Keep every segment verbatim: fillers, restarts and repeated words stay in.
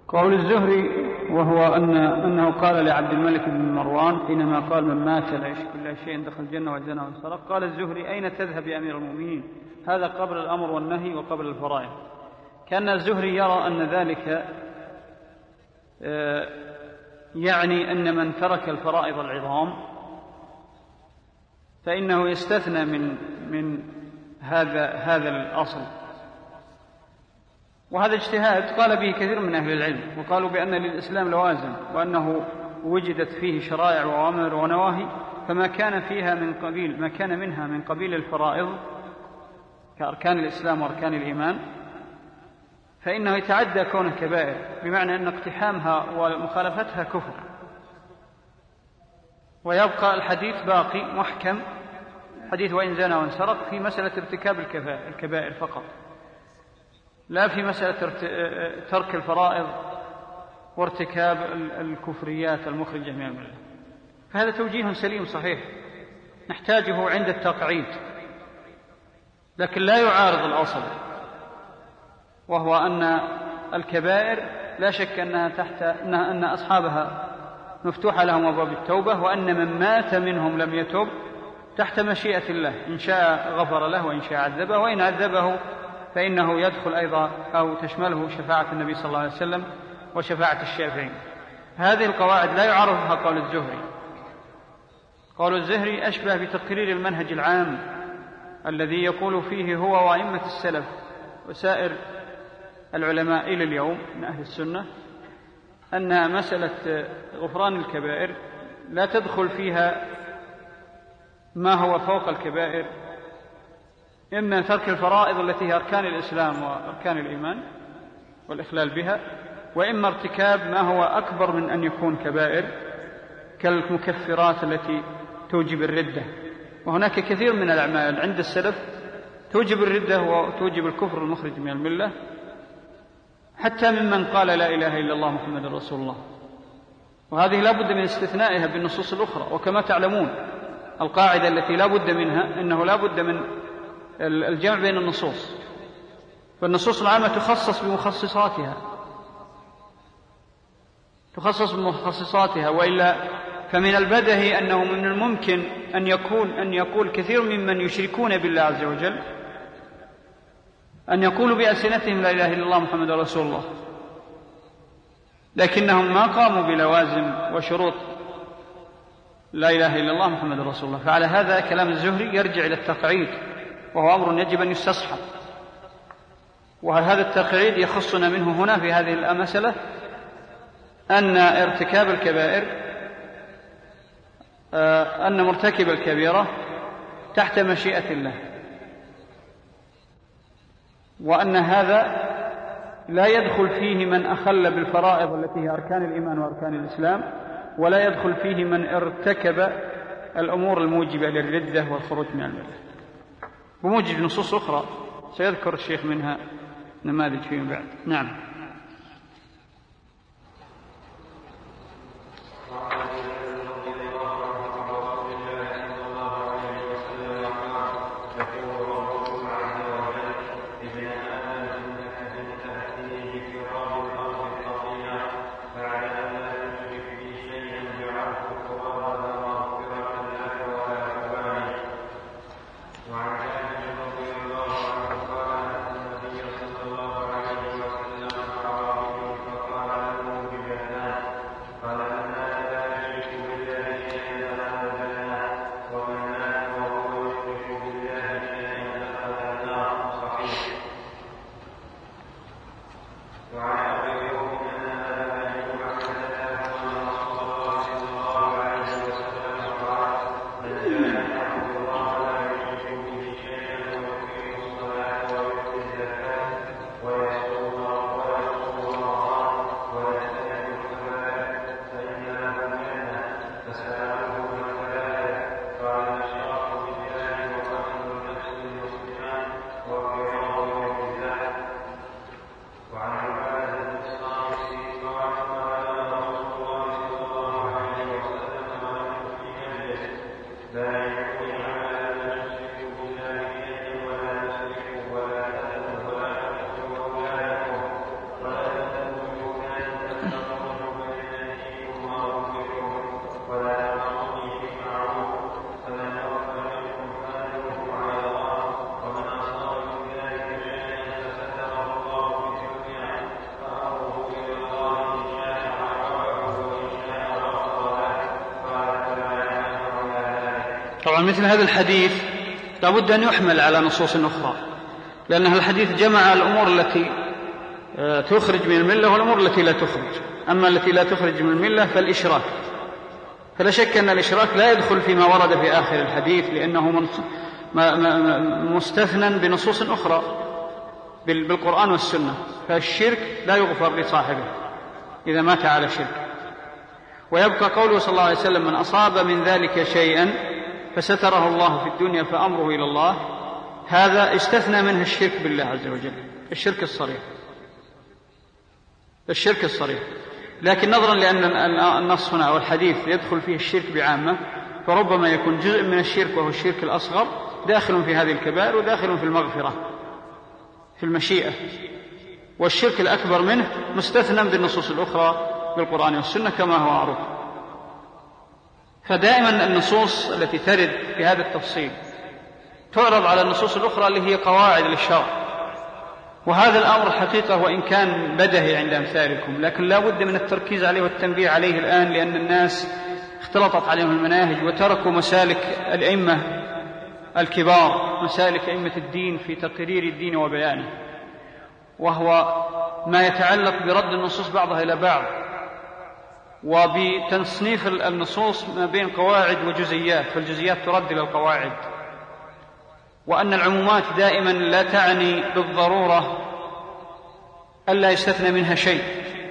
قول الزهري وهو أن أنه قال لعبد الملك بن مروان حينما قال من مات لا يشرك بالله شيئا دخل الجنة وزنى وانسرق، قال الزهري أين تذهب يا أمير المؤمنين؟ هذا قبل الأمر والنهي وقبل الفرائض. كان الزهري يرى أن ذلك يعني أن من ترك الفرائض العظام فإنه يستثنى من من هذا هذا الأصل، وهذا اجتهاد قال به كثير من أهل العلم، وقالوا بأن للإسلام لوازم وأنه وجدت فيه شرائع وأوامر ونواهي، فما كان فيها من قبيل ما كان منها من قبيل الفرائض كأركان الإسلام وأركان الإيمان فإنه يتعدى كونه كبائر، بمعنى أن اقتحامها ومخالفتها كفر، ويبقى الحديث باقي محكم حديث وإن زنى وانسرق في مسألة ارتكاب الكبائر فقط، لا في مسألة ترك الفرائض وارتكاب الكفريات المخرجة من الملة. فهذا توجيه سليم صحيح نحتاجه عند التقعيد، لكن لا يعارض الأصل، وهو أن الكبائر لا شك أنها تحت أنها أن أصحابها مفتوحة لهم أبواب التوبة، وأن من مات منهم لم يتب تحت مشيئة الله، إن شاء غفر له وإن شاء عذبه، وإن عذبه فإنه يدخل أيضا أو تشمله شفاعة النبي صلى الله عليه وسلم وشفاعة الشافعين. هذه القواعد لا يعرفها قول الزهري. قول الزهري أشبه بتقرير المنهج العام الذي يقول فيه هو وأئمة السلف وسائر العلماء إلى اليوم من أهل السنة أن مسألة غفران الكبائر لا تدخل فيها ما هو فوق الكبائر، إما ترك الفرائض التي هي أركان الإسلام وأركان الإيمان والإخلال بها، وإما ارتكاب ما هو أكبر من أن يكون كبائر كالمكفرات التي توجب الردة. وهناك كثير من الأعمال عند السلف توجب الردة وتوجب الكفر المخرج من الملة، حتى ممن قال لا إله إلا الله محمد رسول الله، وهذه لا بد من استثنائها بالنصوص الأخرى. وكما تعلمون القاعدة التي لا بد منها أنه لا بد من الجمع بين النصوص، فالنصوص العامة تخصص بمخصصاتها تخصص بمخصصاتها وإلا فمن البدهي أنه من الممكن أن يكون أن يقول كثير ممن يشركون بالله عز وجل أن يقولوا بألسنتهم لا إله إلا الله محمد رسول الله، لكنهم ما قاموا بلوازم وشروط لا إله إلا الله محمد رسول الله. فعلى هذا كلام الزهري يرجع إلى التقعيد، وهو أمر يجب أن يستصحب، وهذا التقعيد يخصنا منه هنا في هذه المسألة أن ارتكاب الكبائر أن مرتكب الكبيرة تحت مشيئة الله، وأن هذا لا يدخل فيه من أخل بالفرائض التي هي أركان الإيمان وأركان الإسلام، ولا يدخل فيه من ارتكب الأمور الموجبة للردة والخروج من الملة بموجب نصوص أخرى سيذكر الشيخ منها نماذج فيما بعد. نعم. طبعا مثل هذا الحديث لابد أن يحمل على نصوص أخرى، لأن هذا الحديث جمع الأمور التي تخرج من الملة والأمور التي لا تخرج. أما التي لا تخرج من الملة فالإشراك، فلا شك أن الإشراك لا يدخل فيما ورد في آخر الحديث، لأنه مستثنى بنصوص أخرى بالقرآن والسنة، فالشرك لا يغفر لصاحبه إذا مات على شرك. ويبقى قوله صلى الله عليه وسلم: من أصاب من ذلك شيئا فستره الله في الدنيا فأمره إلى الله، هذا استثنى منه الشرك بالله عز وجل، الشرك الصريح، الشرك الصريح. لكن نظرا لأن النص هنا أو الحديث يدخل فيه الشرك بعامة، فربما يكون جزء من الشرك وهو الشرك الأصغر داخل في هذه الكبائر وداخل في المغفرة في المشيئة، والشرك الأكبر منه مستثنى بالنصوص الأخرى بالقرآن والسنة كما هو معروف. فدائما النصوص التي ترد بهذا التفصيل تعرض على النصوص الأخرى اللي هي قواعد للشرع، وهذا الأمر حقيقة وإن كان بدهي عند أمثالكم، لكن لا بد من التركيز عليه والتنبيه عليه الآن، لأن الناس اختلطت عليهم المناهج وتركوا مسالك الأئمة الكبار، مسالك أئمة الدين في تقرير الدين وبيانه، وهو ما يتعلق برد النصوص بعضها إلى بعض وبتصنيف النصوص ما بين قواعد وجزئيات، فالجزئيات ترد إلى القواعد، وأن العمومات دائما لا تعني بالضرورة ألا يستثنى منها شيء.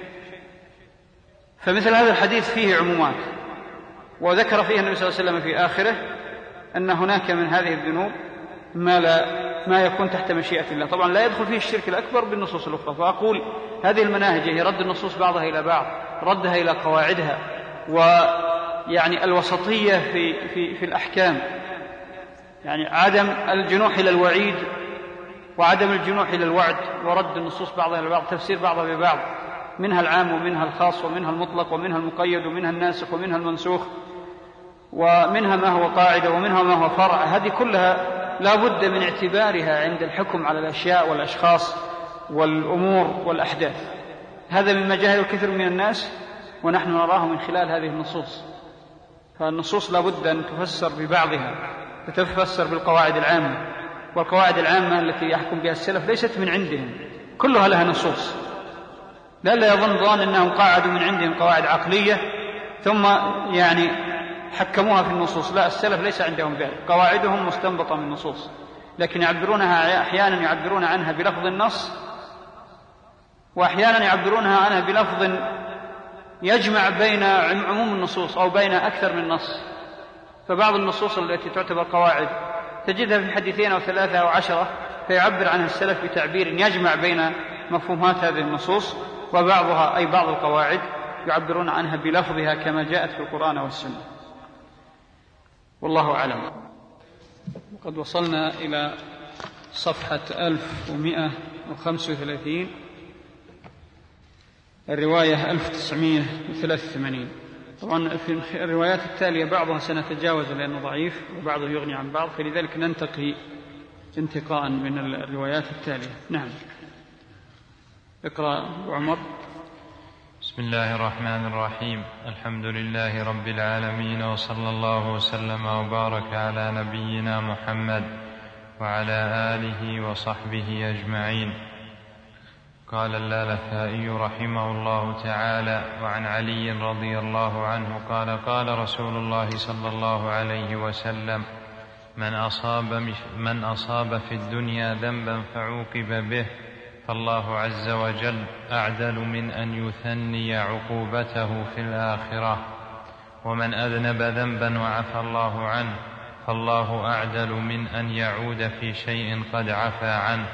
فمثل هذا الحديث فيه عمومات، وذكر فيه النبي صلى الله عليه وسلم في آخره أن هناك من هذه الذنوب ما, لا ما يكون تحت مشيئة الله. طبعا لا يدخل فيه الشرك الأكبر بالنصوص الأخرى. فأقول هذه المناهج هي رد النصوص بعضها إلى بعض، ردها إلى قواعدها، ويعني الوسطية في, في, في الأحكام، يعني عدم الجنوح إلى الوعيد وعدم الجنوح إلى الوعد، ورد النصوص بعضها إلى بعض، تفسير بعضها ببعض، منها العام ومنها الخاص ومنها المطلق ومنها المقيد ومنها الناسخ ومنها المنسوخ، ومنها ما هو قاعدة ومنها ما هو فرع. هذه كلها لا بد من اعتبارها عند الحكم على الأشياء والأشخاص والأمور والأحداث. هذا مما جاهل الكثير من الناس ونحن نراه من خلال هذه النصوص. فالنصوص لا بد أن تفسر ببعضها، تتفسر بالقواعد العامة، والقواعد العامة التي يحكم بها السلف ليست من عندهم، كلها لها نصوص. لا لا يظن ظان أنهم قاعدوا من عندهم قواعد عقلية ثم يعني حكموها في النصوص، لا، السلف ليس عندهم ذلك، قواعدهم مستنبطة من النصوص، لكن يعبرونها أحيانا يعبرون عنها بلفظ النص، وأحيانا يعبرونها عنها بلفظ يجمع بين عموم النصوص أو بين أكثر من نص. فبعض النصوص التي تعتبر قواعد تجدها في حديثين أو ثلاثة أو عشرة، فيعبر عنها السلف بتعبير يجمع بين مفهومات هذه النصوص، وبعضها أي بعض القواعد يعبرون عنها بلفظها كما جاءت في القرآن والسنة. والله أعلم. وقد وصلنا إلى صفحة ألف ومئة وخمسة وثلاثين، الرواية ألف وتسعمائة وثلاثة وثمانين. طبعا في الروايات التالية بعضها سنتجاوز لأنه ضعيف وبعضه يغني عن بعض، فلذلك ننتقي انتقاء من الروايات التالية. نعم، اقرأ أبو عمر. بسم الله الرحمن الرحيم. الحمد لله رب العالمين، وصلى الله وسلم وبارك على نبينا محمد وعلى آله وصحبه أجمعين. قال اللالكائي رحمه الله تعالى: وعن علي رضي الله عنه قال: قال رسول الله صلى الله عليه وسلم: من أصاب, من أصاب في الدنيا ذنبا فعوقب به فالله عز وجل أعدل من أن يثني عقوبته في الآخرة، ومن أذنب ذنبا وعفى الله عنه فالله أعدل من أن يعود في شيء قد عفى عنه.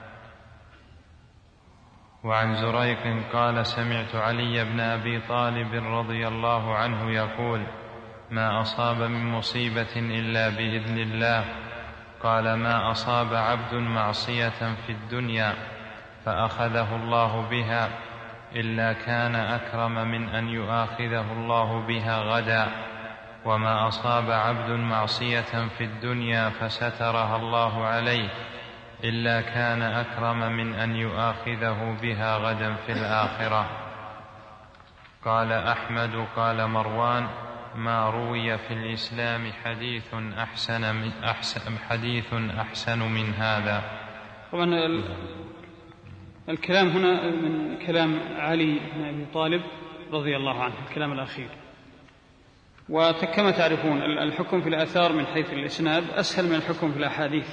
وعن زريق قال: سمعت علي بن أبي طالب رضي الله عنه يقول: ما أصاب من مصيبة إلا بإذن الله. قال: ما أصاب عبد معصية في الدنيا فأخذه الله بها إلا كان أكرم من أن يؤاخذه الله بها غدا، وما أصاب عبد معصية في الدنيا فسترها الله عليه إلا كان أكرم من أن يؤاخذه بها غدا في الآخرة. قال أحمد: قال مروان: ما روي في الإسلام حديث أحسن من, أحسن حديث أحسن من هذا. طبعا الكلام هنا من كلام علي بن أبي طالب رضي الله عنه، الكلام الأخير. وكما تعرفون الحكم في الآثار من حيث الإسناد أسهل من الحكم في الأحاديث.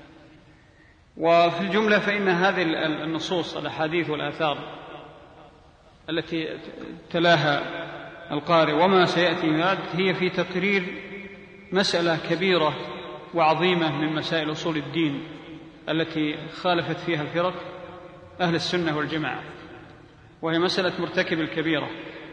وفي الجملة فإن هذه النصوص الأحاديث والآثار التي تلاها القارئ وما سيأتي بعد هي في تقرير مسألة كبيرة وعظيمة من مسائل أصول الدين التي خالفت فيها الفرق أهل السنة والجماعة، وهي مسألة مرتكب الكبيرة.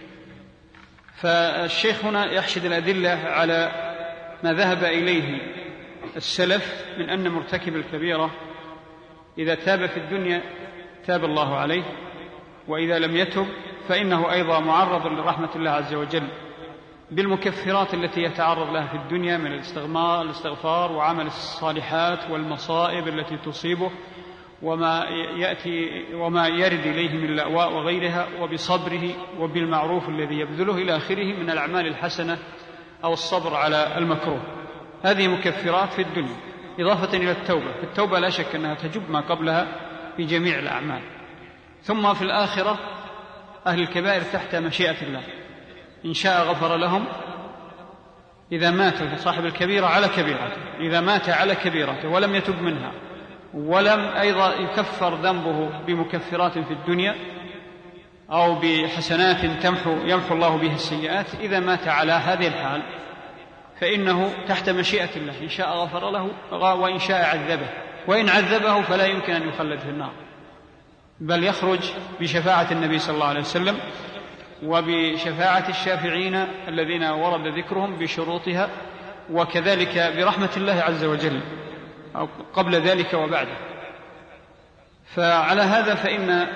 فالشيخ هنا يحشد الأدلة على ما ذهب إليه السلف من أن مرتكب الكبيرة إذا تاب في الدنيا تاب الله عليه، وإذا لم يتب فإنه أيضا معرض لرحمة الله عز وجل بالمكفرات التي يتعرض لها في الدنيا من الاستغفار وعمل الصالحات والمصائب التي تصيبه وما يأتي وما يرد إليه من الأواء وغيرها، وبصبره وبالمعروف الذي يبذله إلى آخره من الأعمال الحسنة أو الصبر على المكروه. هذه مكفرات في الدنيا، إضافة إلى التوبة. في التوبة لا شك أنها تجب ما قبلها في جميع الأعمال. ثم في الآخرة أهل الكبائر تحت مشيئة الله، إن شاء غفر لهم إذا ماتوا، صاحب الكبيرة على كبيرته إذا مات على كبيرته ولم يتب منها، ولم أيضا يكفر ذنبه بمكفرات في الدنيا أو بحسنات تمحو يمحو الله بها السيئات، إذا مات على هذه الحال فإنه تحت مشيئة الله، إن شاء غفر له وإن شاء عذبه، وإن عذبه فلا يمكن أن يخلد في النار، بل يخرج بشفاعة النبي صلى الله عليه وسلم وبشفاعة الشافعين الذين ورد ذكرهم بشروطها، وكذلك برحمة الله عز وجل أو قبل ذلك وبعده. فعلى هذا فإن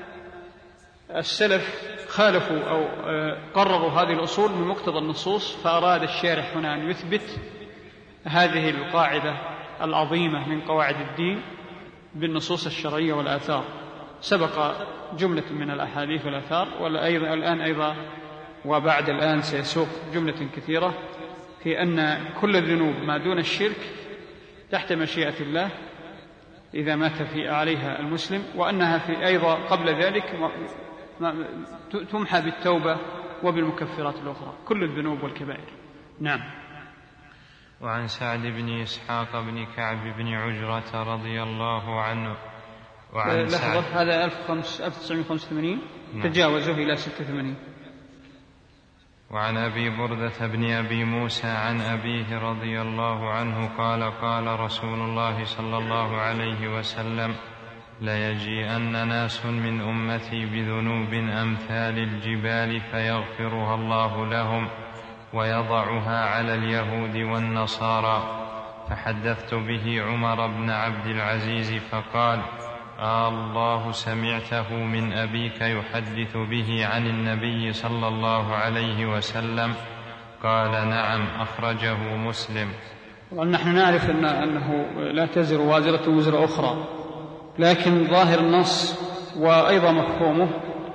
السلف خالفوا أو قرروا هذه الأصول من مقتضى النصوص، فأراد الشارح هنا أن يثبت هذه القاعدة العظيمة من قواعد الدين بالنصوص الشرعية والآثار. سبق جملة من الأحاديث والآثار، والآن أيضا وبعد الآن سيسوق جملة كثيرة في أن كل الذنوب ما دون الشرك تحت مشيئة الله إذا مات في عليها المسلم، وأنها في أيضا قبل ذلك تمحى بالتوبة وبالمكفرات الأخرى كل الذنوب والكبائر. نعم. وعن سعد بن إسحاق بن كعب بن عجرة رضي الله عنه وعن سعد هذا ألف وتسعمائة وخمسة وثمانين تجاوزه إلى ستة وثمانين. وعن أبي بردة بن أبي موسى عن أبيه رضي الله عنه قال قال رسول الله صلى الله عليه وسلم ليجيئن ناس من أمتي بذنوب أمثال الجبال فيغفرها الله لهم ويضعها على اليهود والنصارى. فحدثت به عمر بن عبد العزيز فقال آه الله سمعته من أبيك يحدث به عن النبي صلى الله عليه وسلم؟ قال نعم أخرجه مسلم. ونحن نعرف إن أنه لا تزر وازرة وزر أخرى، لكن ظاهر النص وأيضا مفهومه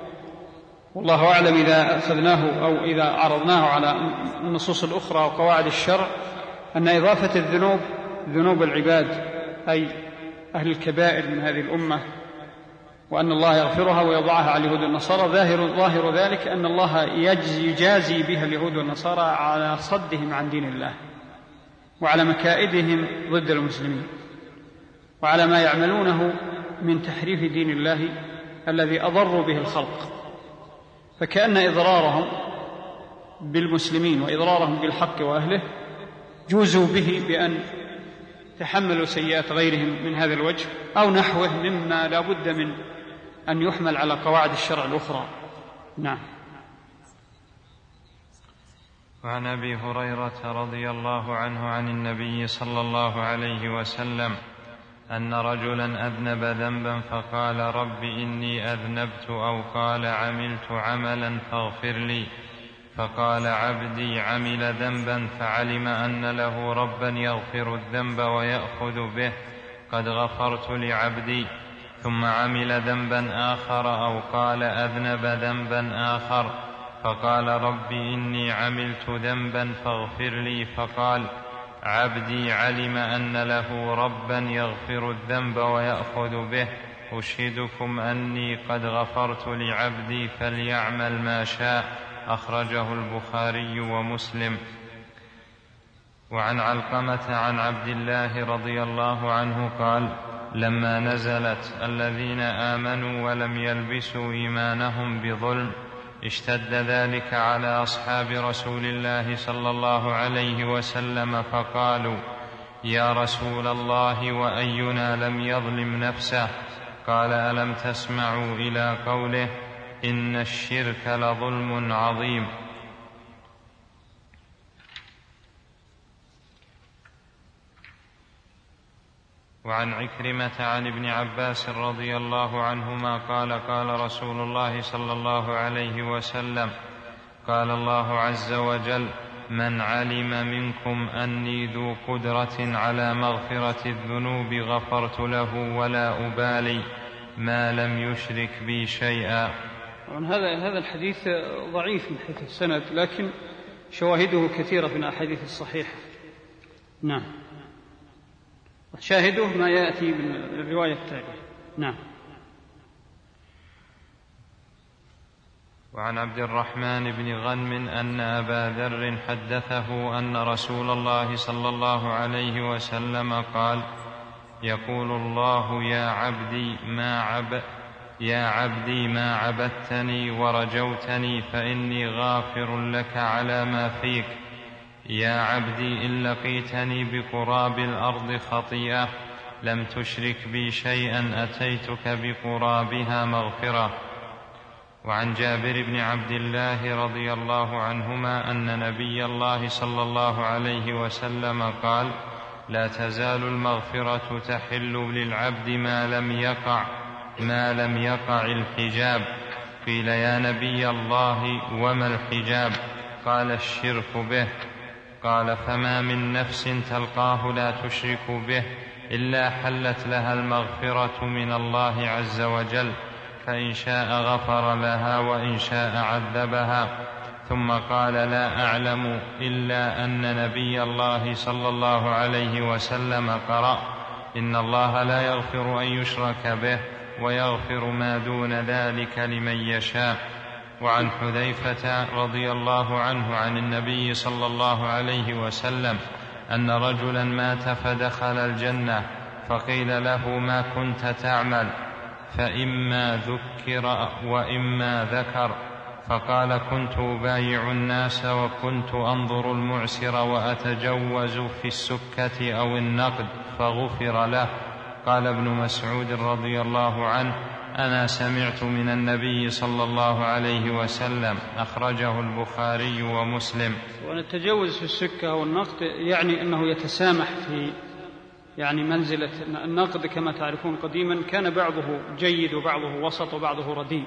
والله أعلم إذا أخذناه أو إذا عرضناه على النصوص الأخرى وقواعد الشرع أن إضافة الذنوب ذنوب العباد أي أهل الكبائر من هذه الأمة وأن الله يغفرها ويضعها على اليهود والنصارى، ظاهر, ظاهر ذلك أن الله يجازي بها اليهود والنصارى على صدهم عن دين الله وعلى مكائدهم ضد المسلمين وعلى ما يعملونه من تحريف دين الله الذي أضروا به الخلق. فكأن إضرارهم بالمسلمين وإضرارهم بالحق وأهله جوزوا به بأن تحملوا سيئات غيرهم من هذا الوجه أو نحوه مما لا بد من أن يحمل على قواعد الشرع الأخرى. نعم. وعن أبي هريرة رضي الله عنه عن النبي صلى الله عليه وسلم أن رجلا أذنب ذنبا فقال رب إني أذنبت أو قال عملت عملا فاغفر لي، فقال عبدي عمل ذنبا فعلم أن له ربا يغفر الذنب ويأخذ به قد غفرت لعبدي، ثم عمل ذنبا آخر أو قال أذنب ذنبا آخر فقال رب إني عملت ذنبا فاغفر لي. فقال عبدي علم أن له ربا يغفر الذنب ويأخذ به، أشهدكم أني قد غفرت لعبدي فليعمل ما شاء. أخرجه البخاري ومسلم. وعن علقمة عن عبد الله رضي الله عنه قال لما نزلت الذين آمنوا ولم يلبسوا إيمانهم بظلم اشتد ذلك على أصحاب رسول الله صلى الله عليه وسلم، فقالوا يا رسول الله وأينا لم يظلم نفسه؟ قال ألم تسمعوا إلى قوله إن الشرك لظلم عظيم. وعن عكرمة عن ابن عباس رضي الله عنهما قال قال رسول الله صلى الله عليه وسلم قال الله عز وجل من علم منكم أني ذو قدرة على مغفرة الذنوب غفرت له ولا أبالي ما لم يشرك بي شيئا. هذا هذا الحديث ضعيف من حيث السند، لكن شواهده كثيرة في الأحاديث الصحيحة. نعم، شاهده ما يأتي بالرواية التالية. نعم. وعن عبد الرحمن بن غنم أن أبا ذر حدثه أن رسول الله صلى الله عليه وسلم قال يقول الله يا عبدي ما عب يا عبدي ما عبدتني ورجوتني فإني غافر لك على ما فيك. يا عبدي إن لقيتني بقراب الأرض خطيئة لم تشرك بي شيئا أتيتك بقرابها مغفرة. وعن جابر بن عبد الله رضي الله عنهما أن نبي الله صلى الله عليه وسلم قال لا تزال المغفرة تحل للعبد ما لم يقع ما لم يقع الحجاب. قيل يا نبي الله وما الحجاب؟ قال الشرك به. قال فما من نفس تلقاه لا تشرك به إلا حلت لها المغفرة من الله عز وجل، فإن شاء غفر لها وإن شاء عذبها. ثم قال لا أعلم إلا أن نبي الله صلى الله عليه وسلم قرأ إن الله لا يغفر أن يشرك به ويغفر ما دون ذلك لمن يشاء. وعن حذيفة رضي الله عنه عن النبي صلى الله عليه وسلم أن رجلا مات فدخل الجنة فقيل له ما كنت تعمل؟ فإما ذكر وإما ذكر. فقال كنت أبايع الناس وكنت أنظر المعسر وأتجوز في السكة أو النقد فغفر له. قال ابن مسعود رضي الله عنه أنا سمعت من النبي صلى الله عليه وسلم. أخرجه البخاري ومسلم. وأن التجوز في السكة والنقد يعني أنه يتسامح في يعني منزلة النقد. كما تعرفون قديما كان بعضه جيد وبعضه وسط وبعضه رديء.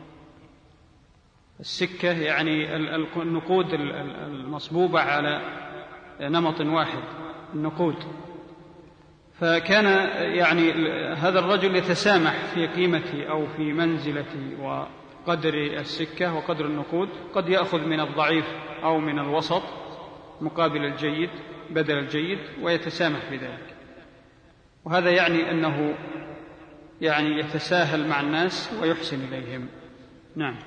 السكة يعني النقود المصبوبة على نمط واحد، النقود. فكان يعني هذا الرجل يتسامح في قيمة أو في منزلة وقدر السكة وقدر النقود، قد يأخذ من الضعيف أو من الوسط مقابل الجيد بدل الجيد ويتسامح في ذلك. وهذا يعني أنه يعني يتساهل مع الناس ويحسن إليهم. نعم.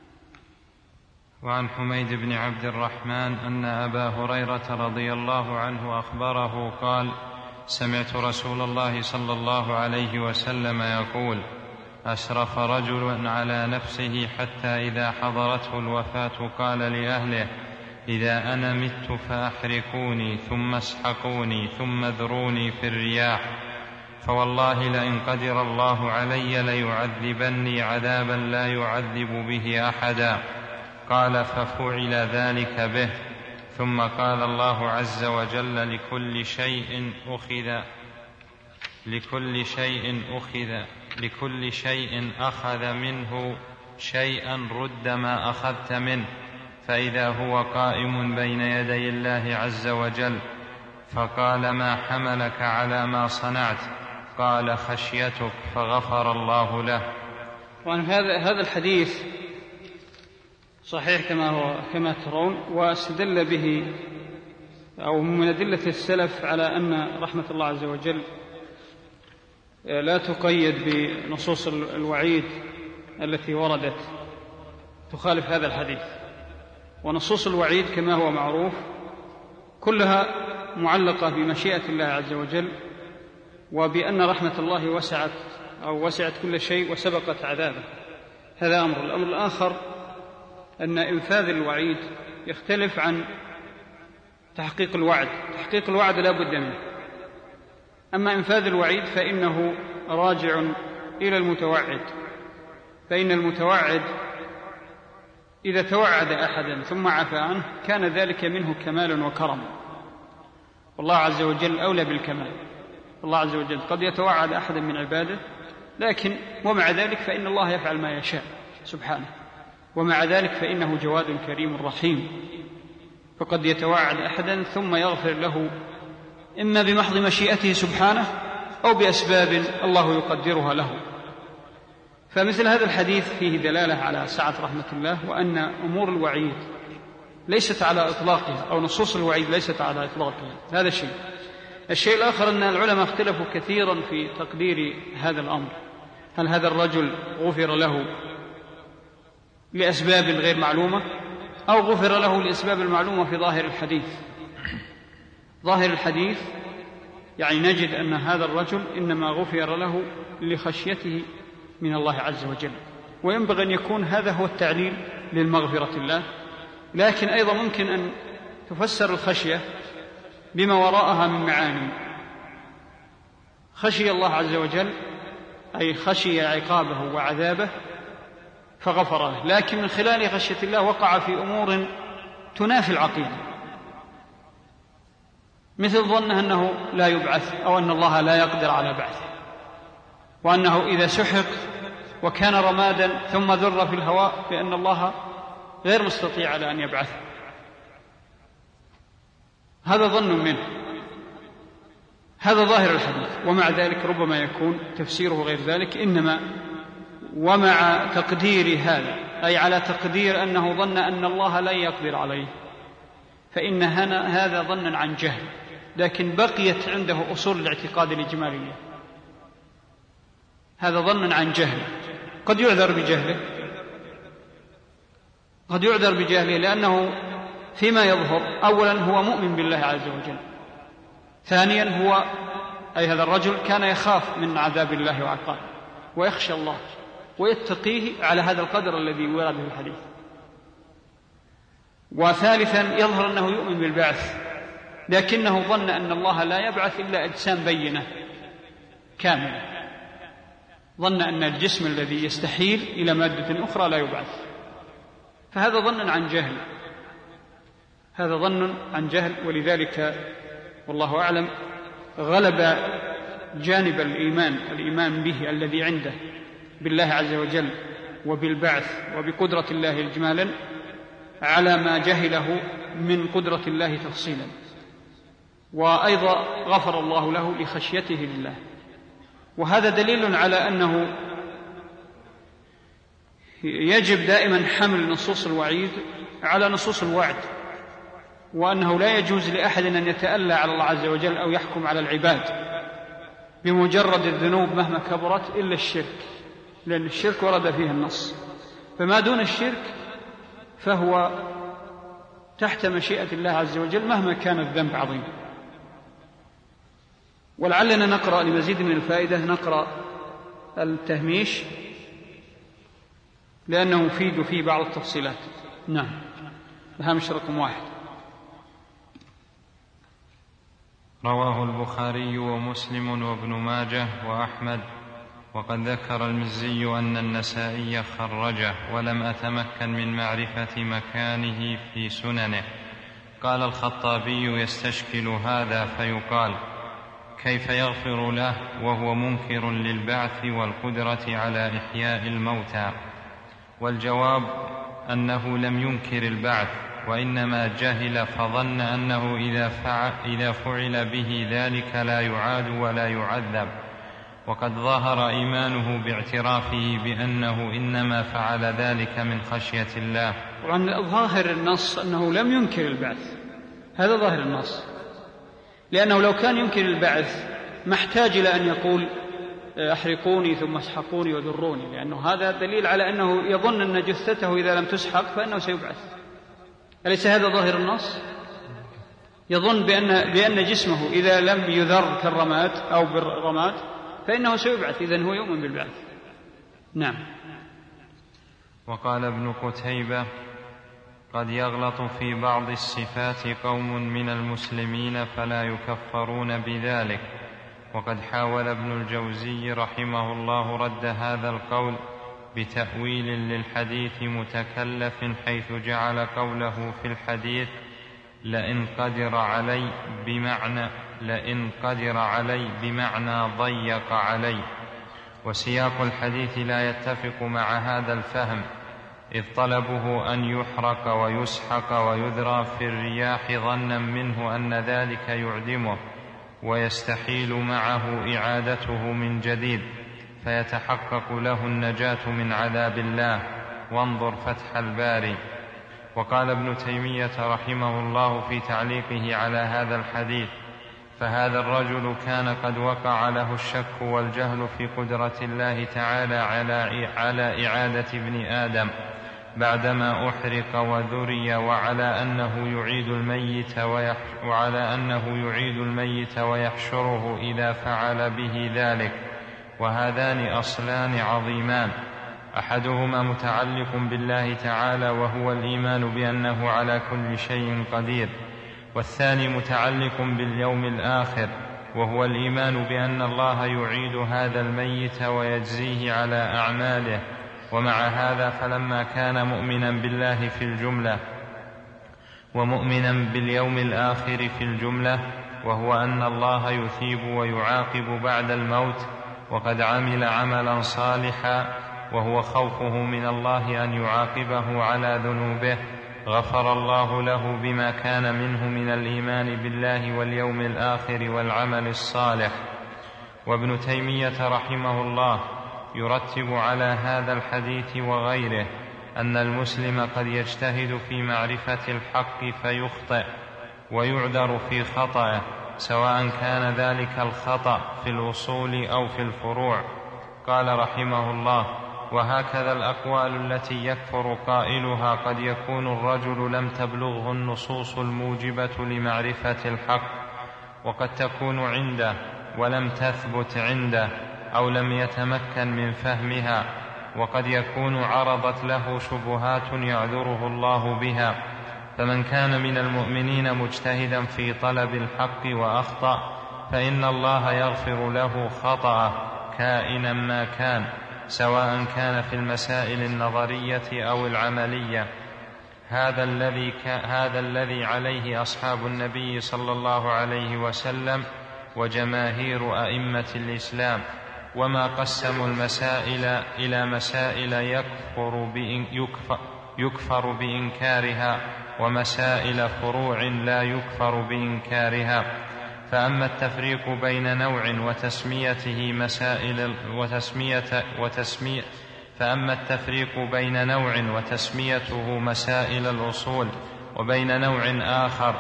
وعن حميد بن عبد الرحمن أن أبا هريرة رضي الله عنه أخبره قال سمعت رسول الله صلى الله عليه وسلم يقول أسرف رجل على نفسه حتى إذا حضرته الوفاة قال لأهله إذا أنا مت فأحرقوني ثم اسحقوني ثم ذروني في الرياح، فوالله لئن قدر الله علي ليعذبني عذابا لا يعذب به أحدا. قال ففعل ذلك به. ثم قال الله عز وجل لكل شيء أخذ لكل شيء أخذ لكل شيء أخذ منه شيئا رد ما أخذت منه، فإذا هو قائم بين يدي الله عز وجل فقال ما حملك على ما صنعت؟ قال خشيتك، فغفر الله له. وعن هذا هذا الحديث صحيح كما هو كما ترون. واستدل به أو من أدلة السلف على أن رحمة الله عز وجل لا تقيد بنصوص الوعيد التي وردت تخالف هذا الحديث. ونصوص الوعيد كما هو معروف كلها معلقة بمشيئة الله عز وجل، وبأن رحمة الله وسعت أو وسعت كل شيء وسبقت عذابه. هذا أمر. الأمر الآخر أن إنفاذ الوعيد يختلف عن تحقيق الوعد. تحقيق الوعد لا بد منه، أما إنفاذ الوعيد فإنه راجع إلى المتوعد. فإن المتوعد إذا توعد أحدا ثم عفى عنه كان ذلك منه كمال وكرم، والله عز وجل أولى بالكمال. الله عز وجل قد يتوعد أحدا من عباده، لكن ومع ذلك فإن الله يفعل ما يشاء سبحانه، ومع ذلك فإنه جواد كريم رحيم. فقد يتوعد أحدا ثم يغفر له إما بمحض مشيئته سبحانه أو بأسباب الله يقدرها له. فمثل هذا الحديث فيه دلالة على سعة رحمة الله، وأن أمور الوعيد ليست على إطلاقها، أو نصوص الوعيد ليست على إطلاقها. هذا شيء. الشيء الآخر أن العلماء اختلفوا كثيرا في تقدير هذا الأمر. هل هذا الرجل غفر له لأسباب غير معلومة أو غفر له لأسباب المعلومة في ظاهر الحديث؟ ظاهر الحديث يعني نجد أن هذا الرجل إنما غفر له لخشيته من الله عز وجل، وينبغي أن يكون هذا هو التعليل للمغفرة الله. لكن أيضا ممكن أن تفسر الخشية بما وراءها من معاني. خشي الله عز وجل أي خشي عقابه وعذابه فغفر له، لكن من خلال خشية الله وقع في أمور تنافي العقيدة، مثل ظنه أنه لا يبعث، أو أن الله لا يقدر على بعثه، وأنه إذا سحق وكان رمادا ثم ذر في الهواء فإن الله غير مستطيع على أن يبعثه. هذا ظن منه، هذا ظاهر الحديث. ومع ذلك ربما يكون تفسيره غير ذلك، إنما ومع تقدير هذا أي على تقدير أنه ظن أن الله لا يقدر عليه، فإن هذا ظن عن جهل، لكن بقيت عنده أصول الاعتقاد الإجمالية. هذا ظن عن جهل، قد يعذر بجهله، قد يعذر بجهله لأنه فيما يظهر أولا هو مؤمن بالله عز وجل، ثانيا هو أي هذا الرجل كان يخاف من عذاب الله وعقابه ويخشى الله ويتقيه على هذا القدر الذي ورد في الحديث، وثالثا يظهر أنه يؤمن بالبعث، لكنه ظن أن الله لا يبعث إلا أجسام بينة كاملة، ظن أن الجسم الذي يستحيل إلى مادة أخرى لا يبعث. فهذا ظن عن جهل، هذا ظن عن جهل. ولذلك والله أعلم غلب جانب الإيمان الإيمان به الذي عنده بالله عز وجل وبالبعث وبقدرة الله إجمالا على ما جهله من قدرة الله تفصيلا. وأيضا غفر الله له لخشيته لله. وهذا دليل على أنه يجب دائما حمل نصوص الوعيد على نصوص الوعد، وأنه لا يجوز لأحد أن يتألى على الله عز وجل أو يحكم على العباد بمجرد الذنوب مهما كبرت إلا الشرك، لأن الشرك ورد فيه النص، فما دون الشرك فهو تحت مشيئة الله عز وجل مهما كان الذنب عظيم. ولعلنا نقرأ لمزيد من الفائدة نقرأ التهميش لأنه يفيد فيه بعض التفصيلات. نعم، الهامش رقم واحد. رواه البخاري ومسلم وابن ماجه وأحمد، وقد ذكر المزي أن النسائي خرجه، ولم أتمكن من معرفة مكانه في سننه. قال الخطابي: يستشكل هذا فيقال: كيف يغفر له وهو منكر للبعث والقدرة على إحياء الموتى؟ والجواب أنه لم ينكر البعث، وإنما جهل فظن أنه إذا فعل, إذا فعل به ذلك لا يعاد ولا يعذب، وقد ظهر إيمانه باعترافه بأنه إنما فعل ذلك من خشية الله. طبعا ظاهر النص أنه لم ينكر البعث، هذا ظاهر النص، لأنه لو كان ينكر البعث ما احتاج إلى أن يقول أحرقوني ثم اسحقوني وذروني، لأنه هذا دليل على أنه يظن أن جثته إذا لم تسحق فإنه سيبعث. أليس هذا ظاهر النص؟ يظن بأن, بأن جسمه إذا لم يذر كالرماد أو بالرماد فإنه سيبعث، إذن هو يؤمن بالبعث. نعم. وقال ابن قتيبة: قد يغلط في بعض الصفات قوم من المسلمين فلا يكفرون بذلك. وقد حاول ابن الجوزي رحمه الله رد هذا القول بتأويل للحديث متكلف، حيث جعل قوله في الحديث لئن قدر علي بمعنى لئن قدر علي بمعنى ضيق علي، وسياق الحديث لا يتفق مع هذا الفهم، إذ طلبه أن يحرق ويسحق ويذرى في الرياح ظنا منه أن ذلك يعدمه ويستحيل معه إعادته من جديد فيتحقق له النجاة من عذاب الله. وانظر فتح الباري. وقال ابن تيمية رحمه الله في تعليقه على هذا الحديث: فهذا الرجل كان قد وقع له الشك والجهل في قدرة الله تعالى على إعادة ابن آدم بعدما أحرق وذري، وعلى أنه يعيد الميت وعلى أنه يعيد الميت ويحشره إذا فعل به ذلك. وهذان أصلان عظيمان، أحدهما متعلق بالله تعالى وهو الإيمان بأنه على كل شيء قدير، والثاني متعلق باليوم الآخر وهو الإيمان بأن الله يعيد هذا الميت ويجزيه على أعماله. ومع هذا فلما كان مؤمنا بالله في الجملة ومؤمنا باليوم الآخر في الجملة، وهو أن الله يثيب ويعاقب بعد الموت، وقد عمل عملا صالحا وهو خوفه من الله أن يعاقبه على ذنوبه، غفر الله له بما كان منه من الإيمان بالله واليوم الآخر والعمل الصالح. وابن تيمية رحمه الله يرتب على هذا الحديث وغيره أن المسلم قد يجتهد في معرفة الحق فيخطئ ويعذر في خطأه، سواء كان ذلك الخطأ في الأصول أو في الفروع. قال رحمه الله: وهكذا الأقوال التي يكفر قائلها قد يكون الرجل لم تبلغه النصوص الموجبة لمعرفة الحق، وقد تكون عنده ولم تثبت عنده أو لم يتمكن من فهمها، وقد يكون عرضت له شبهات يعذره الله بها. فمن كان من المؤمنين مجتهدا في طلب الحق وأخطأ فإن الله يغفر له خطأه كائنا ما كان، سواء كان في المسائل النظرية أو العملية. هذا الذي هذا الذي عليه أصحاب النبي صلى الله عليه وسلم وجماهير أئمة الإسلام، وما قسموا المسائل إلى مسائل يكفر, بإن يكفر, يكفر بإنكارها ومسائل فروع لا يكفر بإنكارها. فأما التفريق بين نوع وتسميته مسائل وتسمية وتسمية فأما التفريق بين نوع وتسميته مسائل الأصول وبين نوع آخر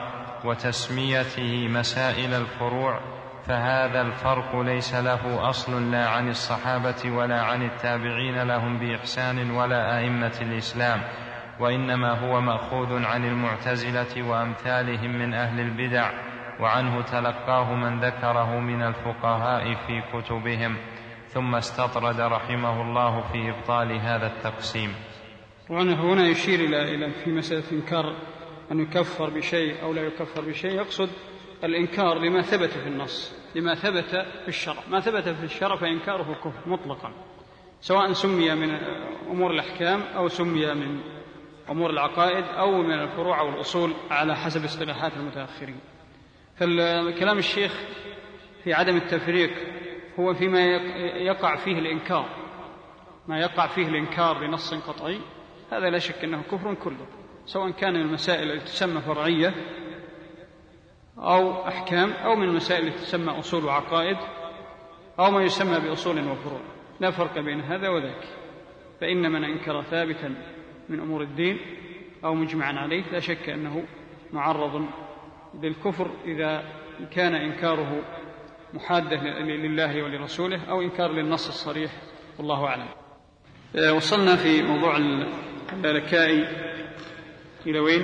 وتسميته مسائل الفروع، فهذا الفرق ليس له أصل لا عن الصحابة ولا عن التابعين لهم بإحسان ولا أئمة الإسلام، وإنما هو مأخوذ عن المعتزلة وأمثالهم من أهل البدع، وعنه تلقاه من ذكره من الفقهاء في كتبهم. ثم استطرد رحمه الله في إبطال هذا التقسيم. وهنا يشير إلى في مسألة إنكار أن يكفر بشيء أو لا يكفر بشيء، يقصد الإنكار لما ثبت في النص، لما ثبت في الشرع. ما ثبت في الشرع فإنكاره كفر مطلقا، سواء سمي من أمور الأحكام أو سمي من أمور العقائد أو من الفروع والأصول على حسب اصطلاحات المتأخرين. فالكلام الشيخ في عدم التفريق هو فيما يقع فيه الإنكار، ما يقع فيه الإنكار بنص قطعي، هذا لا شك أنه كفر كله، سواء كان من المسائل التي تسمى فرعية أو أحكام، أو من المسائل التي تسمى أصول وعقائد، أو ما يسمى بأصول وفروع، لا فرق بين هذا وذاك. فإن من أنكر ثابتا من أمور الدين أو مجمعا عليه لا شك أنه معرض للكفر إذا كان إنكاره محادة لله ولرسوله أو إنكار للنص الصريح، والله أعلم. وصلنا في موضوع اللالكائي إلى وين؟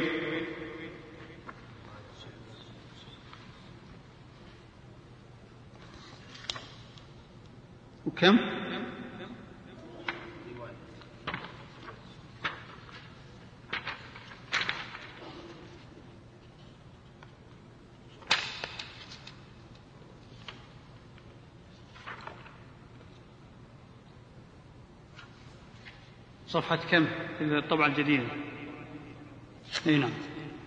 وكم؟ صفحة كم في الطبعة الجديدة؟ اي نعم.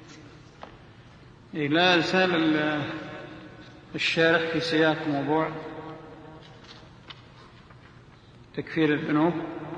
إيه لا زال الشارح في سياق موضوع تكفير الذنوب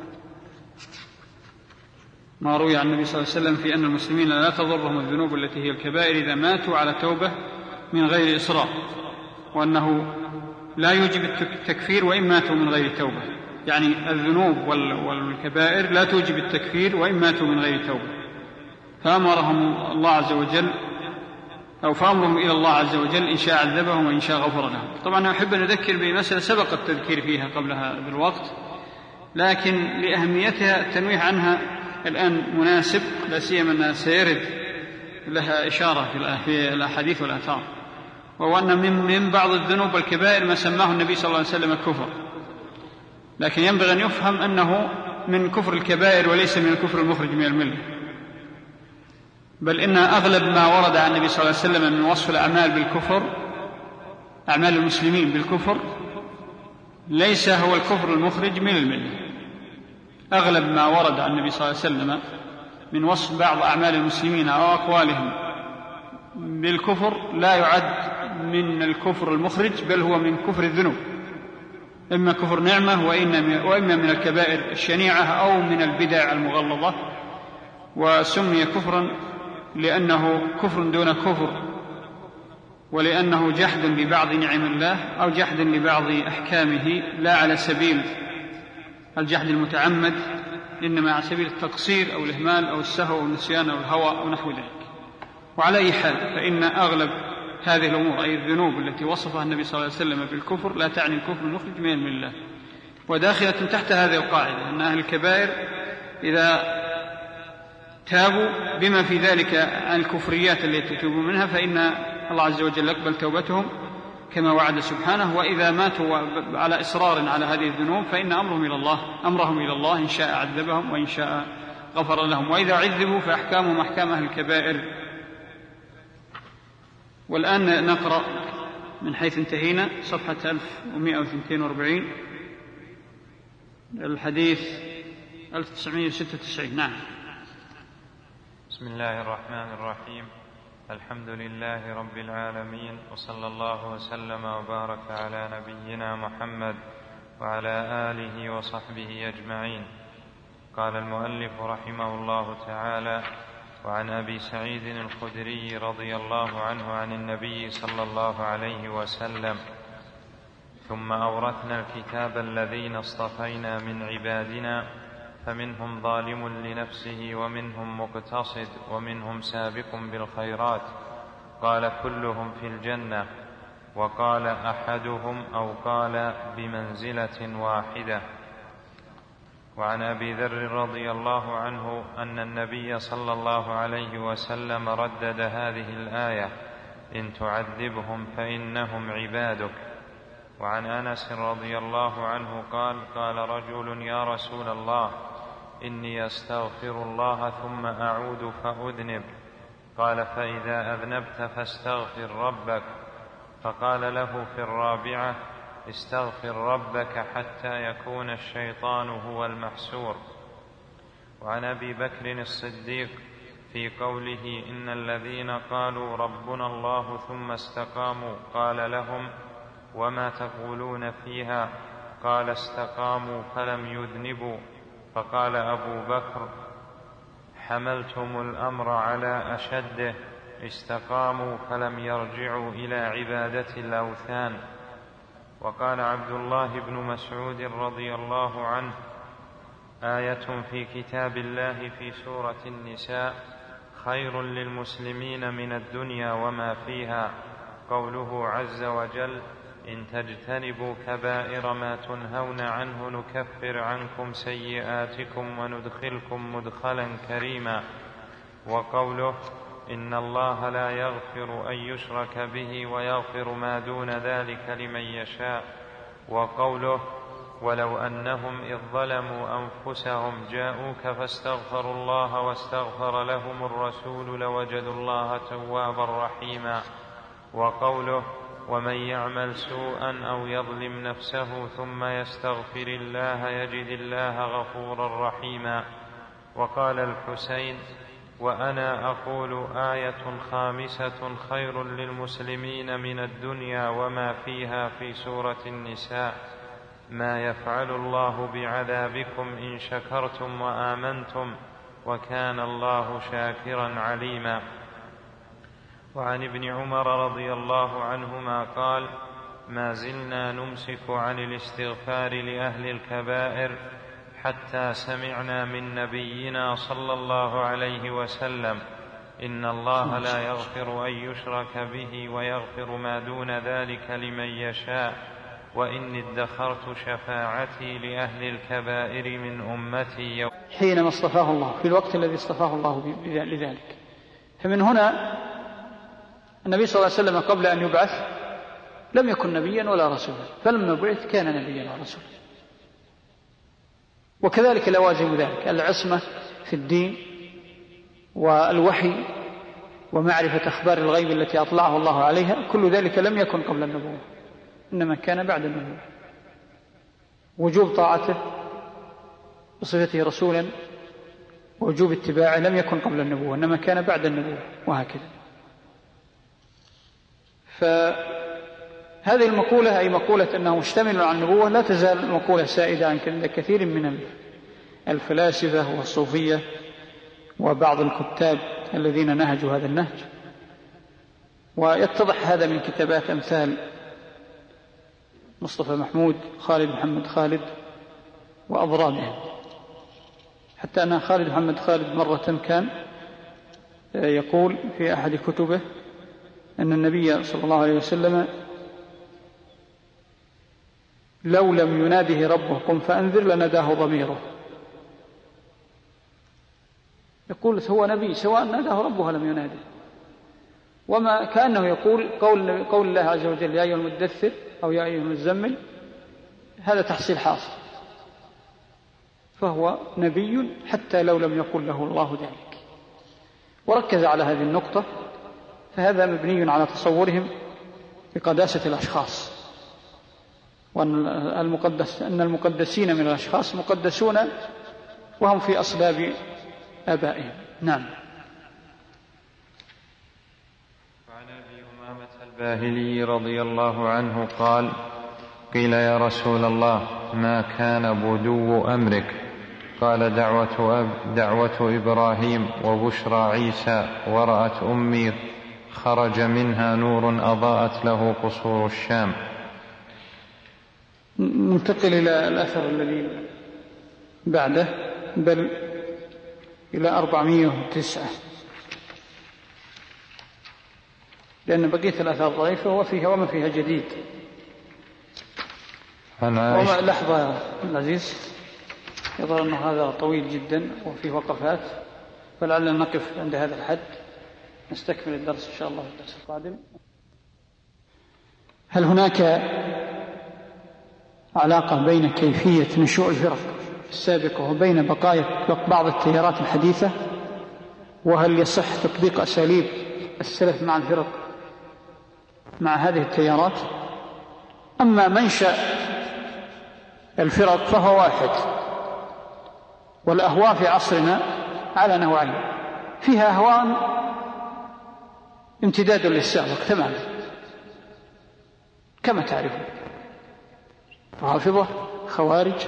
ما روي عن النبي صلى الله عليه وسلم في أن المسلمين لا تضرهم الذنوب التي هي الكبائر إذا ماتوا على توبة من غير إصرار، وأنه لا يوجب التكفير وإن ماتوا من غير توبة. يعني الذنوب والكبائر لا توجب التكفير وإن ماتوا من غير توبة، فأمرهم الله عز وجل أو فأمرهم إلى الله عز وجل إن شاء عذبهم وإن شاء غفر لهم. طبعا أحب أن أذكر بمسألة سبق التذكير فيها قبلها بالوقت، لكن لأهميتها التنويه عنها الآن مناسب، لا سيما أنها سيرد لها إشارة في الأحاديث والآثار، وهو أن من بعض الذنوب والكبائر ما سماه النبي صلى الله عليه وسلم الكفر، لكن ينبغي أن يفهم أنه من كفر الكبائر وليس من الكفر المخرج من الملة، بل إن أغلب ما ورد عن النبي صلى الله عليه وسلم من وصف الأعمال بالكفر، أعمال المسلمين بالكفر، ليس هو الكفر المخرج من الملة. أغلب ما ورد عن النبي صلى الله عليه وسلم من وصف بعض أعمال المسلمين أو أقوالهم بالكفر لا يعد من الكفر المخرج، بل هو من كفر الذنوب، إما كفر نعمة وإما من الكبائر الشنيعة أو من البدع المغلظة. وسمي كفرا لأنه كفر دون كفر، ولأنه جحد لبعض نعم الله أو جحد لبعض أحكامه، لا على سبيل الجحد المتعمد، إنما على سبيل التقصير أو الإهمال أو السهو أو النسيان أو الهوى أو نحو ذلك. وعلى أي حال فإن أغلب هذه الأمور أي الذنوب التي وصفها النبي صلى الله عليه وسلم بالكفر لا تعني الكفر المخرج من الملة، وداخلة تحت هذه القاعدة أن أهل الكبائر إذا تابوا بما في ذلك عن الكفريات التي تتوبوا منها فإن الله عز وجل يقبل توبتهم كما وعد سبحانه، وإذا ماتوا على إصرار على هذه الذنوب فإن أمرهم إلى الله أمرهم إلى الله إن شاء عذبهم وإن شاء غفر لهم، وإذا عذبوا فأحكامهم أحكام أهل الكبائر. والآن نقرأ من حيث انتهينا صفحة ألف ومائة واثنين وأربعين الحديث ألف وتسعمائة وستة وتسعين. نعم. بسم الله الرحمن الرحيم. الحمد لله رب العالمين، وصلى الله وسلم وبارك على نبينا محمد وعلى آله وصحبه أجمعين. قال المؤلف رحمه الله تعالى: وعن أبي سعيد الخدري رضي الله عنه عن النبي صلى الله عليه وسلم: ثم أورثنا الكتاب الذين اصطفينا من عبادنا فمنهم ظالم لنفسه ومنهم مقتصد ومنهم سابق بالخيرات، قال كلهم في الجنة، وقال أحدهم أو قال بمنزلة واحدة. وعن أبي ذر رضي الله عنه أن النبي صلى الله عليه وسلم ردد هذه الآية: إن تعذبهم فإنهم عبادك. وعن أنس رضي الله عنه قال: قال رجل: يا رسول الله، إني أستغفر الله ثم أعود فأذنب. قال: فإذا أذنبت فاستغفر ربك. فقال له في الرابعة: استغفر ربك حتى يكون الشيطان هو المحسور. وعن أبي بكر الصديق في قوله: إن الذين قالوا ربنا الله ثم استقاموا قال لهم: وما تقولون فيها؟ قال: استقاموا فلم يذنبوا. فقال أبو بكر: حملتم الأمر على أشده، استقاموا فلم يرجعوا إلى عبادة الأوثان. وقال عبد الله بن مسعود رضي الله عنه: آية في كتاب الله في سورة النساء خير للمسلمين من الدنيا وما فيها، قوله عز وجل: إن تجتنبوا كبائر ما تنهون عنه نكفر عنكم سيئاتكم وندخلكم مدخلا كريما، وقوله: إن الله لا يغفر أن يشرك به ويغفر ما دون ذلك لمن يشاء، وقوله: ولو أنهم إذ ظلموا أنفسهم جاءوك فاستغفروا الله واستغفر لهم الرسول لوجدوا الله توابا رحيما، وقوله: ومن يعمل سوءا أو يظلم نفسه ثم يستغفر الله يجد الله غفورا رحيما. وقال الحسين: وأنا أقول آية خامسة خير للمسلمين من الدنيا وما فيها في سورة النساء: ما يفعل الله بعذابكم إن شكرتم وآمنتم وكان الله شاكرا عليما. وعن ابن عمر رضي الله عنهما قال: ما زلنا نمسك عن الاستغفار لأهل الكبائر حتى سمعنا من نبينا صلى الله عليه وسلم: إن الله لا يغفر أن يشرك به ويغفر ما دون ذلك لمن يشاء، وإني ادخرت شفاعتي لأهل الكبائر من أمتي. حينما اصطفاه الله في الوقت الذي اصطفاه الله لذلك. فمن هنا النبي صلى الله عليه وسلم قبل أن يبعث لم يكن نبيا ولا رسولا، فلما بعث كان نبيا ورسولا. وكذلك لوازم ذلك: العصمة في الدين والوحي ومعرفة أخبار الغيب التي أطلعه الله عليها، كل ذلك لم يكن قبل النبوة، إنما كان بعد النبوة. وجوب طاعته بصفته رسولا ووجوب اتباعه لم يكن قبل النبوة، إنما كان بعد النبوة، وهكذا. فهذه المقولة أي مقولة أنه مشتمل على النبوة لا تزال مقولة سائدة عند كثير من الفلاسفة والصوفية وبعض الكتاب الذين نهجوا هذا النهج. ويتضح هذا من كتابات أمثال مصطفى محمود، خالد محمد خالد وأضرابهم، حتى أن خالد محمد خالد مرة كان يقول في أحد كتبه أن النبي صلى الله عليه وسلم لو لم يناده ربه قم فأنذر لنداه ضميره. يقول هو نبي سواء ناداه ربه ولم يناده، وما كأنه يقول قول, قول الله عز وجل: يا أيها المدثر أو يا أيها المزمل، هذا تحصيل حاصل، فهو نبي حتى لو لم يقل له الله ذلك. وركز على هذه النقطة، فهذا مبني على تصورهم بقداسة الأشخاص، وأن المقدس أن المقدسين من الأشخاص مقدسون وهم في أصلاب آبائهم. نعم. وعن أبي أمامة الباهلي رضي الله عنه قال: قيل يا رسول الله ما كان بدو أمرك؟ قال: دعوة, أب دعوة إبراهيم وبشرى عيسى، ورأت أمي خرج منها نور أضاءت له قصور الشام. ننتقل إلى الأثر الذي بعده، بل إلى أربعمائة وتسعة، لأن بقية الأثار ضعيفة وفيها وما فيها جديد. وما لحظة العزيز، يظهر أن هذا طويل جدا وفيه وقفات، فلعلنا نقف عند هذا الحد، نستكمل الدرس إن شاء الله في الدرس القادم. هل هناك علاقة بين كيفية نشوء الفرق السابقة وبين بقايا بعض التيارات الحديثة؟ وهل يصح تطبيق أساليب السلف مع الفرق مع هذه التيارات؟ أما منشأ الفرق فهو واحد، والأهواء في عصرنا على نوعين: فيها أهواء امتداد للسابق تماما كما تعرفون، رافضة، خوارج،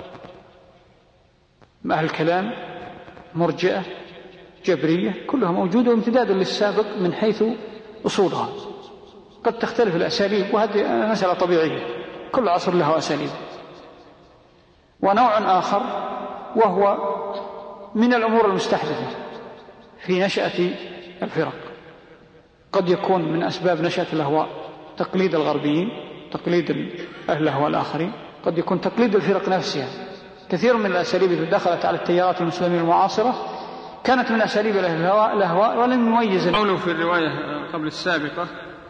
أهل الكلام، مرجئة، جبرية، كلها موجودة وامتداد للسابق من حيث أصولها. قد تختلف الأساليب وهذه مسألة طبيعية، كل عصر له أساليب. ونوع آخر وهو من الأمور المستحدثة في نشأة الفرق، قد يكون من أسباب نشأة الأهواء تقليد الغربيين، تقليد أهل الأهواء الآخرين، قد يكون تقليد الفرق نفسها. كثير من الأساليب التي دخلت على التيارات المسلمين المعاصرة كانت من أساليب الأهواء ولم يميز. قوله في الرواية قبل السابقة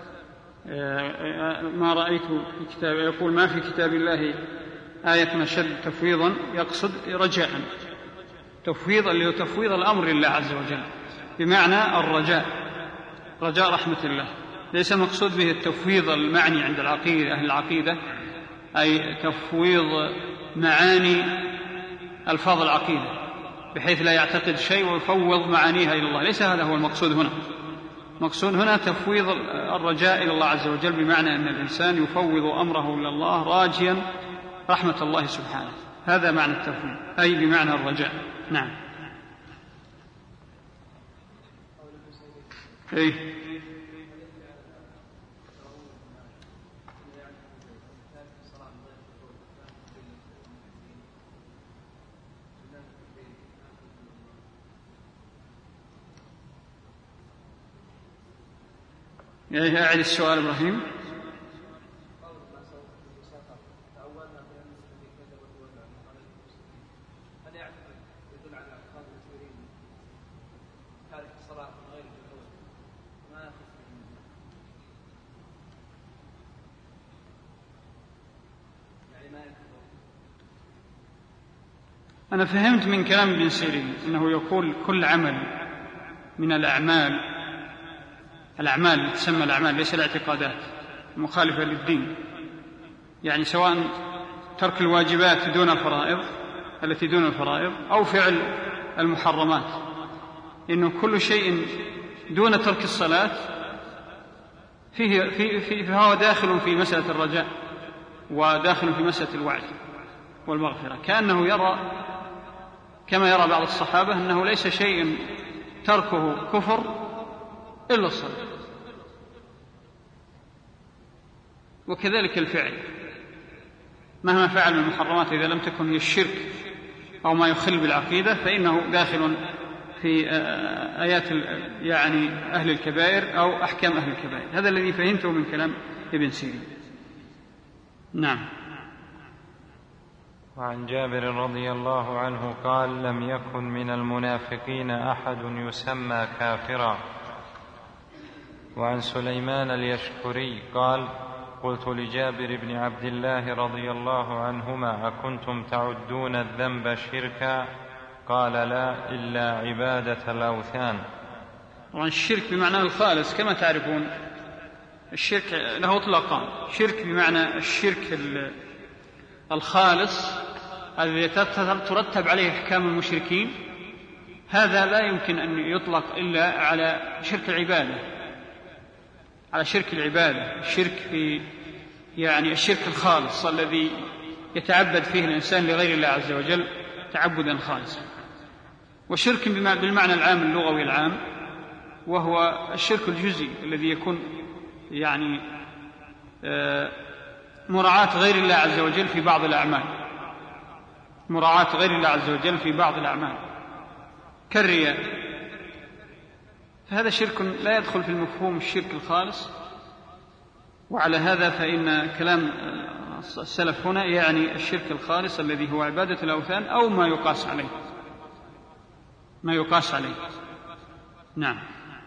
ما رأيت في كتاب، يقول ما في كتاب الله آية أشد تفويضا، يقصد رجاء، تفويضا اللي هو تفويض الأمر لله عز وجل، بمعنى الرجاء، رجاء رحمة الله، ليس المقصود به التفويض المعني عند العقيدة أهل العقيدة، أي تفويض معاني ألفاظ العقيدة بحيث لا يعتقد شيء ويفوض معانيها إلى الله، ليس هذا هو المقصود هنا. المقصود هنا تفويض الرجاء إلى الله عز وجل، بمعنى أن الإنسان يفوض أمره إلى الله راجيا رحمة الله سبحانه، هذا معنى التفويض، أي بمعنى الرجاء. نعم. أي يعني أعد السؤال إبراهيم. أنا فهمت من كلام ابن سيرين أنه يقول كل عمل من الأعمال، الأعمال تسمى الأعمال ليس الاعتقادات مخالفة للدين، يعني سواء ترك الواجبات دون الفرائض التي دون الفرائض أو فعل المحرمات، إنه كل شيء دون ترك الصلاة فيه في في فهو داخل في مسألة الرجاء وداخل في مسألة الوعد والمغفرة، كأنه يرى كما يرى بعض الصحابة أنه ليس شيء تركه كفر إلا الصلاة، وكذلك الفعل مهما فعل من المحرمات إذا لم تكن هي الشرك أو ما يخل بالعقيدة فإنه داخل في آيات يعني أهل الكبائر أو أحكام أهل الكبائر. هذا الذي فهمته من كلام ابن سيرين. نعم. وعن جابر رضي الله عنه قال لم يكن من المنافقين أحد يسمى كافرا. وعن سليمان اليشكري قال قلت لجابر بن عبد الله رضي الله عنهما أكنتم تعدون الذنب شركا؟ قال لا إلا عبادة الأوثان. وعن الشرك بمعنى الخالص كما تعرفون، الشرك له اطلاقان، شرك بمعنى الشرك الخالص الذي ترتب عليه أحكام المشركين، هذا لا يمكن أن يطلق إلا على شرك العبادة، على شرك العبادة، الشرك في يعني الشرك الخالص الذي يتعبد فيه الإنسان لغير الله عز وجل تعبدا خالصا. وشرك بالمعنى العام اللغوي العام وهو الشرك الجزئي الذي يكون يعني مراعاة غير الله عز وجل في بعض الأعمال، مراعاة غير الله عز وجل في بعض الأعمال كالرياء، فهذا شرك لا يدخل في المفهوم الشرك الخالص. وعلى هذا فإن كلام السلف هنا يعني الشرك الخالص الذي هو عبادة الأوثان أو ما يقاس عليه، ما يقاس عليه. نعم.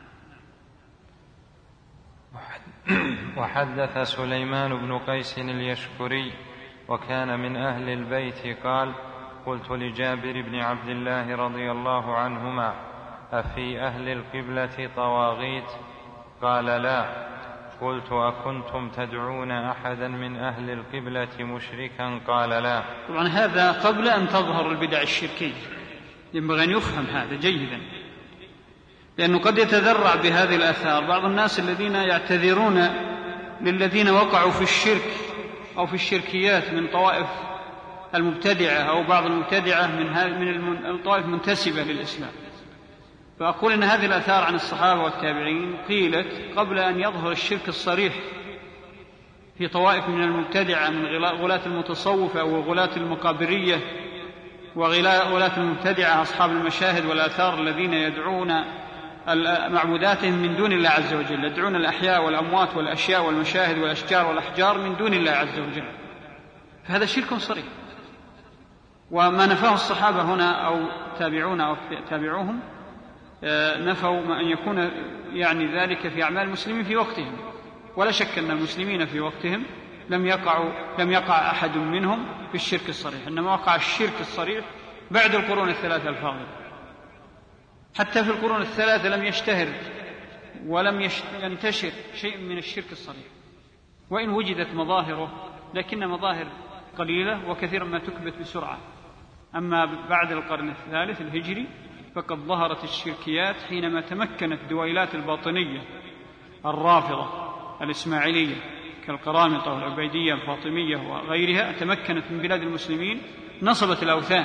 وحدث سليمان بن قيس اليشكري وكان من أهل البيت قال قلت لجابر بن عبد الله رضي الله عنهما أفي أهل القبلة طواغيت؟ قال لا. قلت أكنتم تدعون أحدا من أهل القبلة مشركا؟ قال لا. طبعا هذا قبل أن تظهر البدع الشركية، ينبغي أن يفهم هذا جيدا، لأنه قد يتذرع بهذه الآثار بعض الناس الذين يعتذرون للذين وقعوا في الشرك أو في الشركيات من طوائف المبتدعة أو بعض المبتدعة من من الطوائف المنتسبة للإسلام. فأقول إن هذه الآثار عن الصحابة والتابعين قيلت قبل أن يظهر الشرك الصريح في طوائف من المبتدعة من غلاة المتصوفة وغلاة المقابرية وغلاة المبتدعة أصحاب المشاهد والآثار الذين يدعون معبوداتهم من دون الله عز وجل، يدعون الأحياء والأموات والأشياء والمشاهد والأشجار والأحجار من دون الله عز وجل، فهذا شرك صريح. وما نفاه الصحابة هنا أو تابعون أو تابعوهم نفوا أن يكون يعني ذلك في أعمال المسلمين في وقتهم، ولا شك أن المسلمين في وقتهم لم يقعوا لم يقع أحد منهم في الشرك الصريح، إنما وقع الشرك الصريح بعد القرون الثلاثة الفاضلة. حتى في القرون الثلاثة لم يشتهر ولم ينتشر شيء من الشرك الصريح، وإن وجدت مظاهره لكن مظاهر قليلة وكثيرا ما تكبت بسرعة. أما بعد القرن الثالث الهجري فقد ظهرت الشركيات حينما تمكنت دويلات الباطنية الرافضة الإسماعيلية كالقرامطة والعبيدية الفاطمية وغيرها، تمكنت من بلاد المسلمين، نصبت الأوثان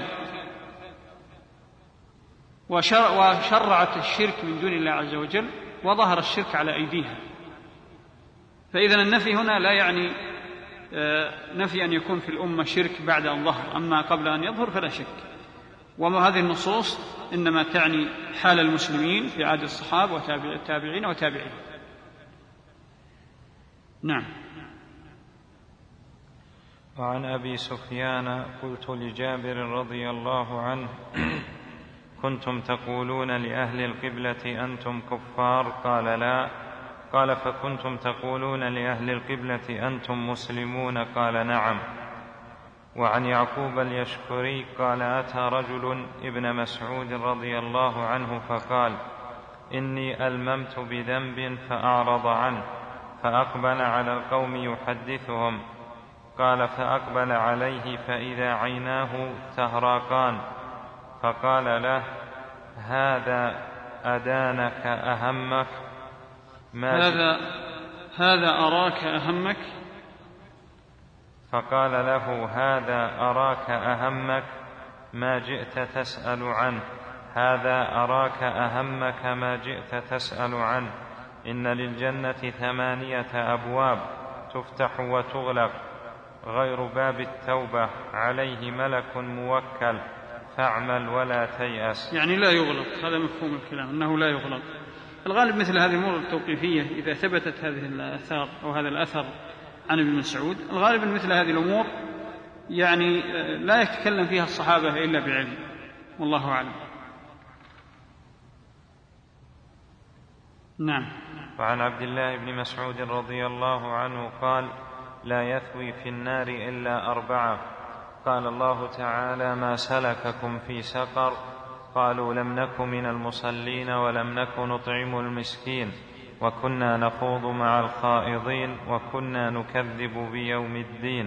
وشرعت الشرك من دون الله عز وجل، وظهر الشرك على أيديها. فإذن النفي هنا لا يعني نفي أن يكون في الأمة شرك بعد أن ظهر، أما قبل أن يظهر فلا شك. وهذه النصوص إنما تعني حال المسلمين في عهد الصحابة والتابعين وتابعين. نعم. وعن أبي سفيان قلت لجابر رضي الله عنه كنتم تقولون لأهل القبلة أنتم كفار؟ قال لا. قال فكنتم تقولون لأهل القبلة أنتم مسلمون؟ قال نعم. وعن يعقوب اليشكري قال أتى رجل ابن مسعود رضي الله عنه فقال إني ألممت بذنب فأعرض عنه، فأقبل على القوم يحدثهم. قال فأقبل عليه فإذا عيناه تهراقان، فقال له هذا أدانك أهمك ما هذا هذا أراك أهمك فقال له هذا أراك أهمك ما جئت تسأل عنه، هذا أراك أهمك ما جئت تسأل عنه. إن للجنة ثمانية أبواب تفتح وتغلق غير باب التوبة، عليه ملك موكل، فاعمل ولا تيأس. يعني لا يغلق، هذا مفهوم الكلام أنه لا يغلق. الغالب مثل هذه الأمور التوقيفية إذا ثبتت هذه الآثار أو هذا الأثر عن ابن مسعود، الغالب أن مثل هذه الأمور يعني لا يتكلم فيها الصحابة إلا بعلم، والله أعلم. نعم. وعن عبد الله بن مسعود رضي الله عنه قال لا يثوي في النار إلا أربعة. قال الله تعالى ما سلككم في سقر؟ قالوا لم نك من المصلين ولم نك نطعم المسكين وكنا نخوض مع الخائضين وكنا نكذب بيوم الدين.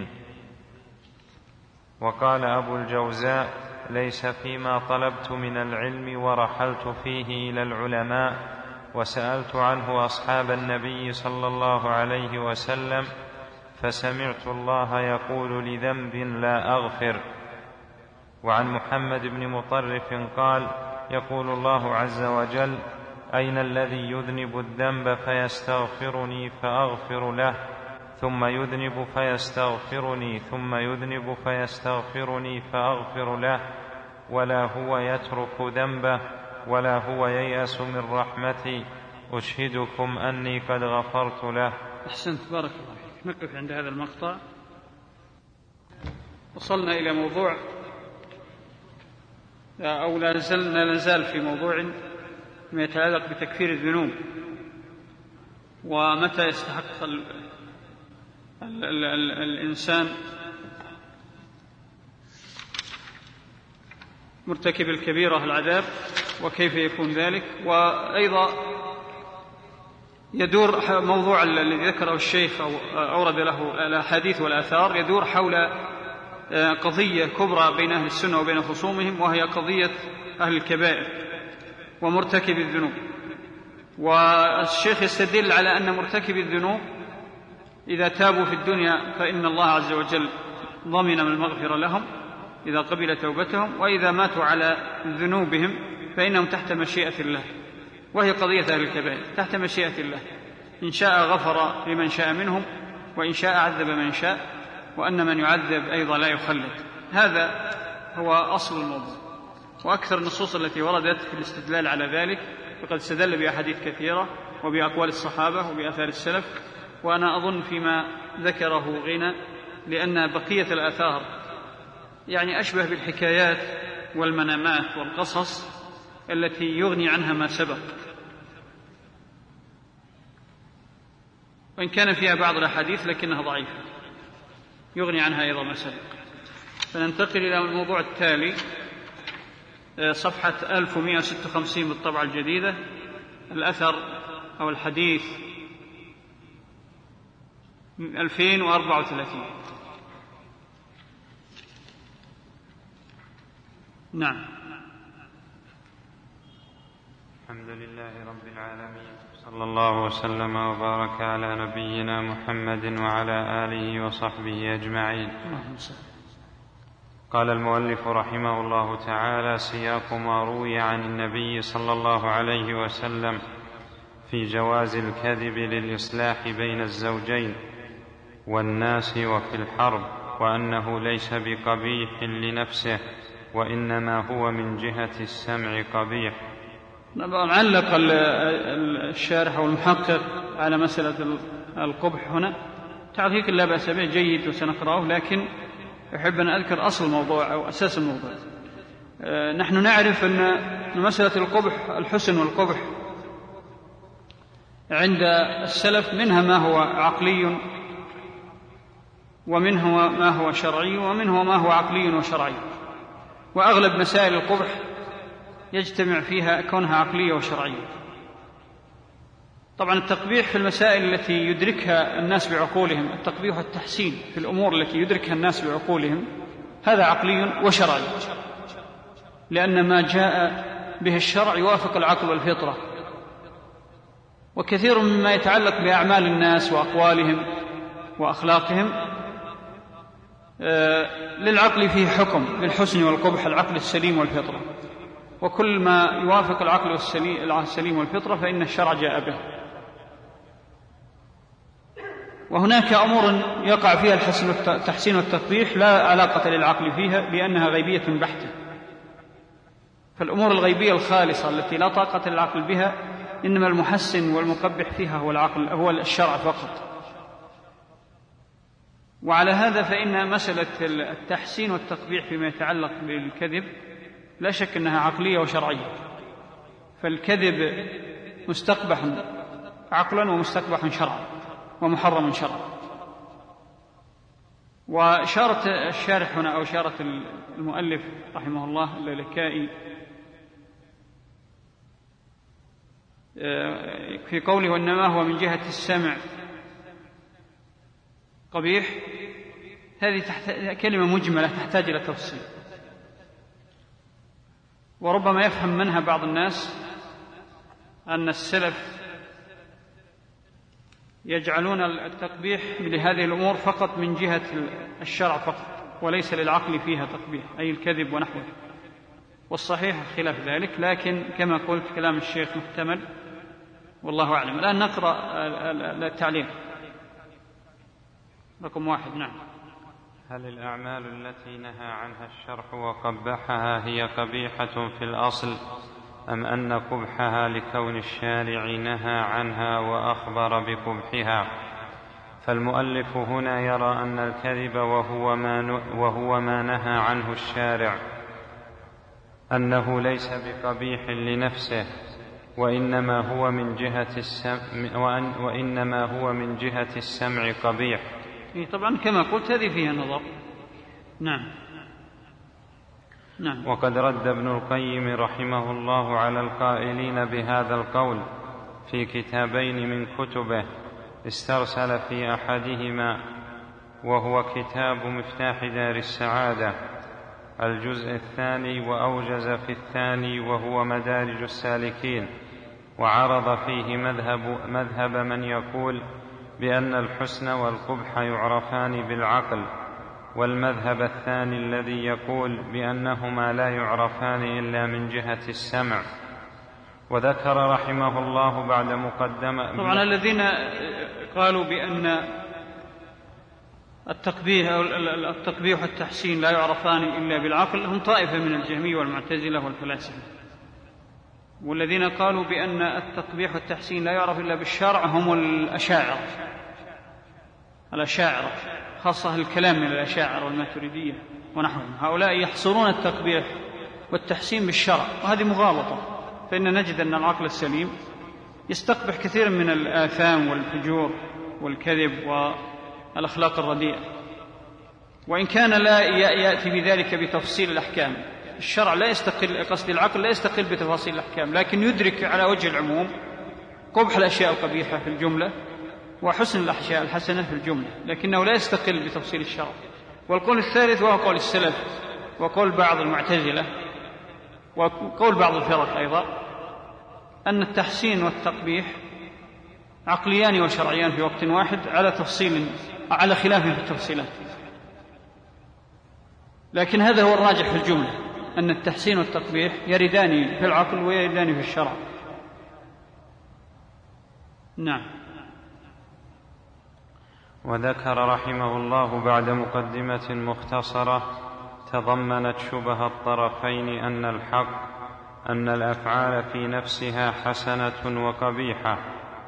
وقال أبو الجوزاء ليس فيما طلبت من العلم ورحلت فيه إلى العلماء وسألت عنه أصحاب النبي صلى الله عليه وسلم فسمعت الله يقول لذنب لا أغفر. وعن محمد بن مطرف قال يقول الله عز وجل أين الذي يذنب الذنب فيستغفرني فأغفر له، ثم يذنب فيستغفرني ثم يذنب فيستغفرني فأغفر له، ولا هو يترك ذنبه ولا هو ييأس من رحمتي، أشهدكم أني قد غفرت له. أحسنت، بارك الله فيك. نقف عند هذا المقطع. وصلنا إلى موضوع أو لا زلنا نزال في موضوع ما يتعلق بتكفير الذنوب، ومتى يستحق ال ال ال ال الإنسان مرتكب الكبيرة العذاب وكيف يكون ذلك. وأيضا يدور موضوع الذي ذكره الشيخ أو أورد له الأحاديث والآثار يدور حول قضية كبرى بين أهل السنة وبين خصومهم، وهي قضية أهل الكبائر ومرتكب الذنوب. والشيخ يستدل على أن مرتكب الذنوب إذا تابوا في الدنيا فإن الله عز وجل ضمن من المغفرة لهم إذا قبل توبتهم، وإذا ماتوا على ذنوبهم فإنهم تحت مشيئة الله، وهي قضية أهل الكبائر تحت مشيئة الله، إن شاء غفر لمن شاء منهم وإن شاء عذب من شاء، وأن من يعذب أيضا لا يخلد. هذا هو أصل الموضوع. وأكثر النصوص التي وردت في الاستدلال على ذلك فقد استدل بأحاديث كثيرة وبأقوال الصحابة وبآثار السلف، وأنا أظن فيما ذكره غنى، لأن بقية الآثار يعني أشبه بالحكايات والمنامات والقصص التي يغني عنها ما سبق، وإن كان فيها بعض الأحاديث لكنها ضعيفة يغني عنها أيضا ما سبق. فننتقل إلى الموضوع التالي، صفحة ألف ومئة وستة وخمسين بالطبعة الجديدة، الأثر أو الحديث ألفين وأربعة وثلاثين. نعم. الحمد لله رب العالمين، صلى الله وسلم وبارك على نبينا محمد وعلى آله وصحبه أجمعين. قال المؤلف رحمه الله تعالى: سياق ما روي عن النبي صلى الله عليه وسلم في جواز الكذب للإصلاح بين الزوجين والناس وفي الحرب، وأنه ليس بقبيح لنفسه وإنما هو من جهة السمع قبيح. علق الشارح أو المحقق على مسألة القبح هنا تعليق لا بأس به جيد وسنقرأه، لكن أحب أن أذكر أصل الموضوع أو أساس الموضوع. نحن نعرف أن مسألة القبح، الحسن والقبح عند السلف منها ما هو عقلي ومنه ما هو شرعي ومنه ما هو عقلي وشرعي، وأغلب مسائل القبح يجتمع فيها كونها عقلية وشرعية. طبعا التقبيح في المسائل التي يدركها الناس بعقولهم، التقبيح والتحسين في الأمور التي يدركها الناس بعقولهم، هذا عقلي وشرعي، لأن ما جاء به الشرع يوافق العقل والفطرة. وكثير مما يتعلق بأعمال الناس وأقوالهم وأخلاقهم للعقل فيه حكم بالحسن والقبح، العقل السليم والفطرة، وكل ما يوافق العقل السليم والفطرة فإن الشرع جاء به. وهناك أمور يقع فيها التحسين والتقبيح لا علاقة للعقل فيها لأنها غيبية بحتة. فالأمور الغيبية الخالصة التي لا طاقة للعقل بها إنما المحسن والمقبح فيها هو العقل، هو الشرع فقط. وعلى هذا فإن مسألة التحسين والتقبيح فيما يتعلق بالكذب لا شك أنها عقلية وشرعية، فالكذب مستقبح عقلا ومستقبح شرعا ومحرم شرعا. وإشارة الشارح هنا أو إشارة المؤلف رحمه الله اللالكائي في قوله وإنما هو من جهة السمع قبيح، هذه كلمة مجملة تحتاج إلى تفصيل، وربما يفهم منها بعض الناس أن السلف يجعلون التقبيح لهذه الأمور فقط من جهة الشرع فقط، وليس للعقل فيها تقبيح، أي الكذب ونحوه. والصحيح خلاف ذلك، لكن كما قلت كلام الشيخ محتمل والله أعلم. الآن نقرأ التعليق رقم واحد. نعم. هل الأعمال التي نهى عنها الشرع وقبحها هي قبيحة في الأصل، أم أن قبحها لكون الشارع نهى عنها وأخبر بقبحها؟ فالمؤلف هنا يرى أن الكذب وهو ما, وهو ما نهى عنه الشارع أنه ليس بقبيح لنفسه، وإنما هو من جهة السمع وإنما هو من جهة السمع قبيح. طبعا كما قلت هذه فيها نظر. نعم. نعم. وقد رد ابن القيم رحمه الله على القائلين بهذا القول في كتابين من كتبه، استرسل في أحدهما وهو كتاب مفتاح دار السعادة الجزء الثاني، وأوجز في الثاني وهو مدارج السالكين، وعرض فيه مذهب, مذهب من يقول بأن الحسن والقبح يعرفان بالعقل، والمذهب الثاني الذي يقول بأنهما لا يعرفان إلا من جهة السمع. وذكر رحمه الله بعد مقدمة طبعا الذين قالوا بأن التقبيح أو التقبيح والتحسين لا يعرفان إلا بالعقل هم طائفة من الجهمية والمعتزلة والفلاسفة، والذين قالوا بأن التقبيح والتحسين لا يعرف إلا بالشرع هم الأشاعرة الأشاعرة خاصة الكلام من الأشاعرة والماتريدية ونحوهم. هؤلاء يحصرون التقبيح والتحسين بالشرع، وهذه مغالطة، فإن نجد أن العقل السليم يستقبح كثيرا من الآثام والفجور والكذب والأخلاق الرديئة، وإن كان لا يأتي بذلك بتفصيل الأحكام. الشرع لا يستقل، قصد العقل لا يستقل بتفاصيل الأحكام، لكن يدرك على وجه العموم قبح الأشياء القبيحة في الجملة وحسن الأشياء الحسنة في الجملة، لكنه لا يستقل بتفصيل الشرع. والقول الثالث وهو قول السلف وقول بعض المعتزلة وقول بعض الفرق أيضا، أن التحسين والتقبيح عقليان وشرعيان في وقت واحد على تفصيل على خلاف في التفصيلات، لكن هذا هو الراجح في الجملة، أن التحسين والتقبيح يردان في العقل ويردان في الشرع. نعم. وذكر رحمه الله بعد مقدمة مختصرة تضمنت شبه الطرفين أن الحق أن الأفعال في نفسها حسنة وقبيحة،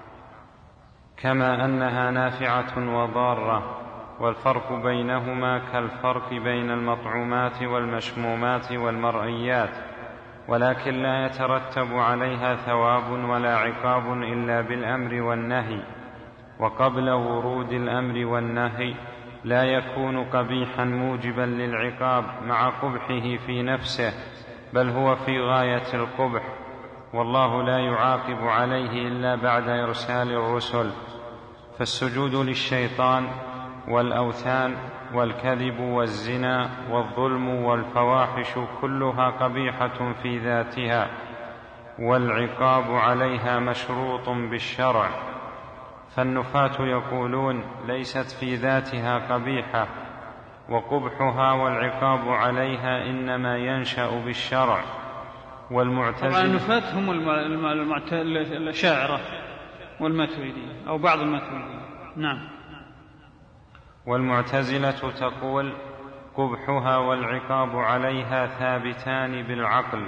كما أنها نافعة وضارة، والفرق بينهما كالفرق بين المطعومات والمشمومات والمرئيات، ولكن لا يترتب عليها ثواب ولا عقاب إلا بالأمر والنهي، وقبل ورود الأمر والنهي لا يكون قبيحا موجبا للعقاب مع قبحه في نفسه، بل هو في غاية القبح، والله لا يعاقب عليه إلا بعد إرسال الرسل. فالسجود للشيطان والأوثان والكذب والزنا والظلم والفواحش كلها قبيحة في ذاتها، والعقاب عليها مشروط بالشرع. فالنفاة يقولون ليست في ذاتها قبيحة، وقبحها والعقاب عليها إنما ينشأ بالشرع. والمعتزلة طبعا النفاة هم الأشاعرة والماتريدية أو بعض الماتريدية. نعم. والمعتزلة تقول قبحها والعقاب عليها ثابتان بالعقل.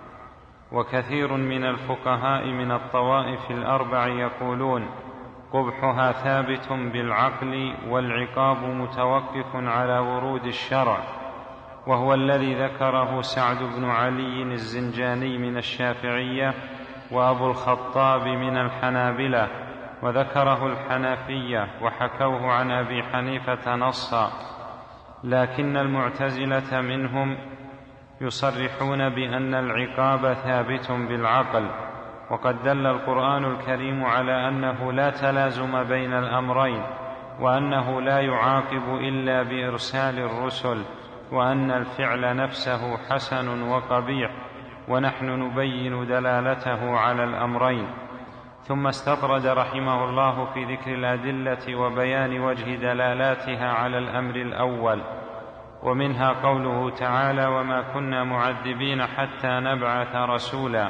وكثير من الفقهاء من الطوائف الأربع يقولون قبحها ثابت بالعقل والعقاب متوقف على ورود الشرع، وهو الذي ذكره سعد بن علي الزنجاني من الشافعية وأبو الخطاب من الحنابلة، وذكره الحنفية وحكوه عن أبي حنيفة نصا. لكن المعتزلة منهم يصرحون بأن العقاب ثابت بالعقل، وقد دل القرآن الكريم على أنه لا تلازم بين الأمرين، وأنه لا يعاقب إلا بإرسال الرسل، وأن الفعل نفسه حسن وقبيح، ونحن نبين دلالته على الأمرين. ثم استطرد رحمه الله في ذكر الأدلة وبيان وجه دلالاتها على الأمر الأول، ومنها قوله تعالى وما كنا معذبين حتى نبعث رسولا،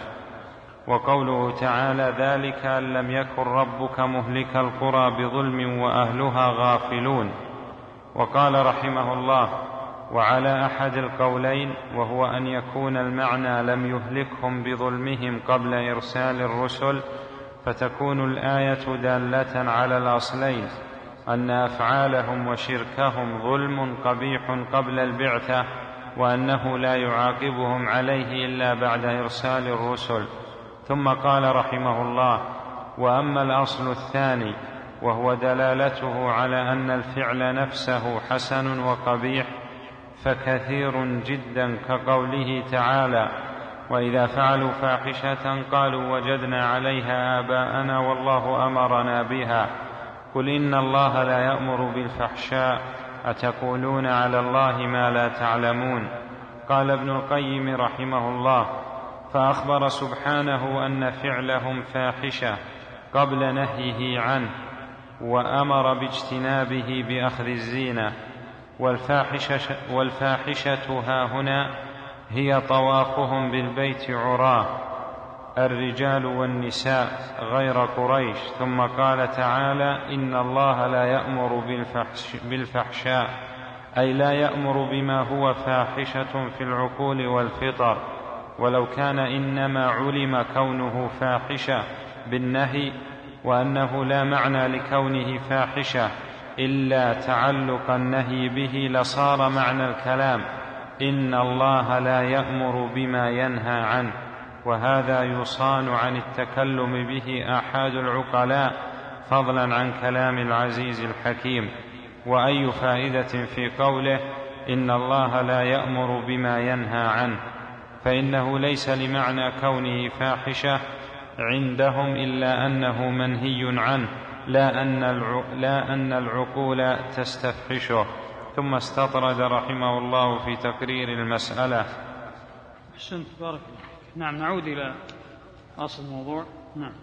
وقوله تعالى ذلك أن لم يكن ربك مهلك القرى بظلم وأهلها غافلون. وقال رحمه الله وعلى أحد القولين، وهو أن يكون المعنى لم يهلكهم بظلمهم قبل إرسال الرسل، فتكون الآية دالة على الأصلين، أن أفعالهم وشركهم ظلم قبيح قبل البعثة، وأنه لا يعاقبهم عليه إلا بعد إرسال الرسل. ثم قال رحمه الله وأما الأصل الثاني وهو دلالته على أن الفعل نفسه حسن وقبيح فكثير جدا، كقوله تعالى وإذا فعلوا فاحشة قالوا وجدنا عليها آباءنا والله أمرنا بها، قل إن الله لا يأمر بالفحشاء أتقولون على الله ما لا تعلمون. قال ابن القيم رحمه الله فأخبر سبحانه أن فعلهم فاحشة قبل نهيه عنه، وأمر باجتنابه بأخذ الزينة. والفاحشة, والفاحشة ها هنا هي طوافهم بالبيت عراه، الرجال والنساء غير قريش، ثم قال تعالى: إن الله لا يأمر بالفحش بالفحشاء، أي لا يأمر بما هو فاحشة في العقول والفطر، ولو كان إنما علم كونه فاحشة بالنهي، وأنه لا معنى لكونه فاحشة إلا تعلق النهي به لصار معنى الكلام إن الله لا يأمر بما ينهى عنه، وهذا يصان عن التكلم به آحاد العقلاء فضلا عن كلام العزيز الحكيم. وأي فائدة في قوله إن الله لا يأمر بما ينهى عنه، فإنه ليس لمعنى كونه فاحشة عندهم إلا أنه منهي عنه، لا أن, الع... لا أن العقول تستفحشه. ثم استطرد رحمه الله في تقرير المسألة. أحسنت، بارك الله. نعم، نعود إلى أصل الموضوع. نعم.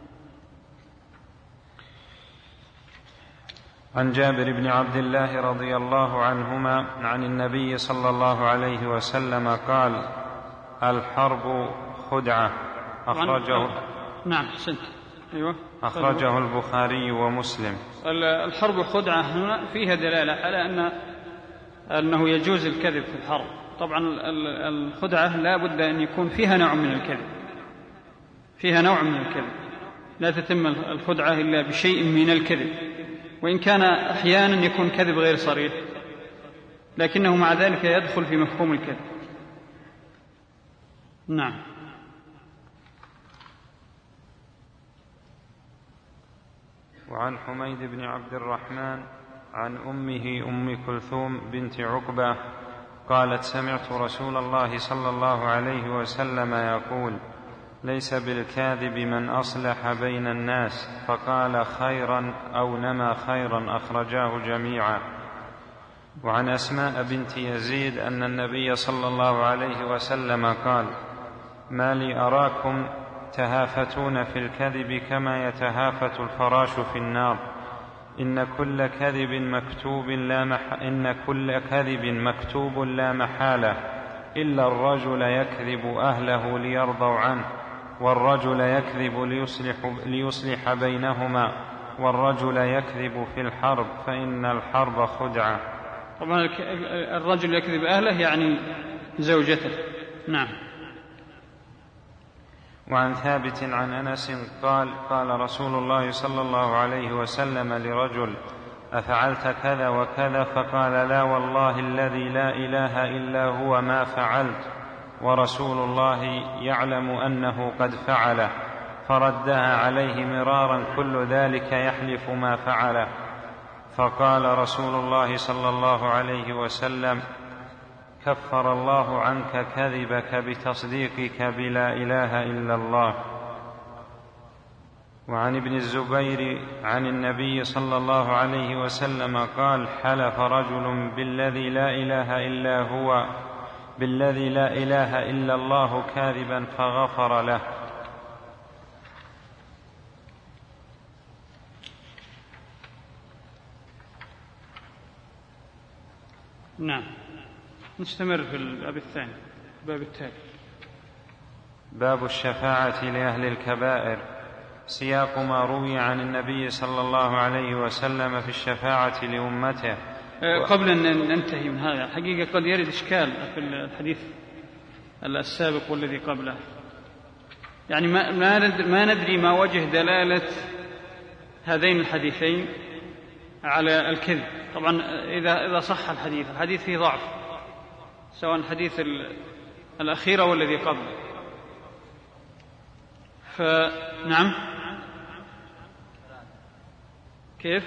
عن جابر بن عبد الله رضي الله عنهما عن النبي صلى الله عليه وسلم قال: الحرب خدعة. أخرجه نعم أحسنت أيوة أخرجه البخاري ومسلم. الحرب خدعة هنا فيها دلالة على أن أنه يجوز الكذب في الحرب. طبعا الخدعة لا بد أن يكون فيها نوع من الكذب، فيها نوع من الكذب، لا تتم الخدعة إلا بشيء من الكذب، وإن كان أحيانا يكون كذب غير صريح، لكنه مع ذلك يدخل في مفهوم الكذب. نعم. وعن حميد بن عبد الرحمن عن أمه أم كلثوم بنت عقبة قالت: سمعت رسول الله صلى الله عليه وسلم يقول: ليس بالكاذب من أصلح بين الناس فقال خيرا أو نمى خيرا. أخرجاه جميعا. وعن أسماء بنت يزيد أن النبي صلى الله عليه وسلم قال: ما لي أراكم تهافتون في الكذب كما يتهافت الفراش في النار، إن كل كذب مكتوب لا مح... إن كل كذب مكتوب لا محالة، إلا الرجل يكذب أهله ليرضوا عنه، والرجل يكذب ليصلح, ليصلح بينهما، والرجل يكذب في الحرب فإن الحرب خدعة. طبعا الرجل يكذب أهله يعني زوجته. نعم. وعن ثابت عن أنس قال: قال رسول الله صلى الله عليه وسلم لرجل: أفعلت كذا وكذا؟ فقال: لا والله الذي لا إله إلا هو ما فعلت، ورسول الله يعلم أنه قد فعله، فردها عليه مرارا كل ذلك يحلف ما فعله. فقال رسول الله صلى الله عليه وسلم: كفر الله عنك كذبك بتصديقك بلا إله إلا الله. وعن ابن الزبير عن النبي صلى الله عليه وسلم قال: حلف رجل بالذي لا إله إلا هو بالذي لا إله إلا الله كاذبا فغفر له. نعم. نستمر في الباب الثاني، الباب التالي. باب الشفاعة لأهل الكبائر. سياق ما روي عن النبي صلى الله عليه وسلم في الشفاعة لأمته. قبل أن ننتهي من هذا، حقيقة قد يرد إشكال في الحديث السابق والذي قبله، يعني ما, ما ندري ما وجه دلالة هذين الحديثين على الكذب. طبعا إذا, إذا صح الحديث، الحديث فيه ضعف، سواء الحديث الأخير أو الذي قبله. فنعم. كيف؟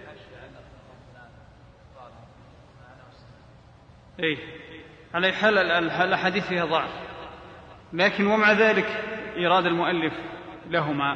إيه، على حال الحديث فيها ضعف، لكن ومع ذلك إيراد المؤلف لهما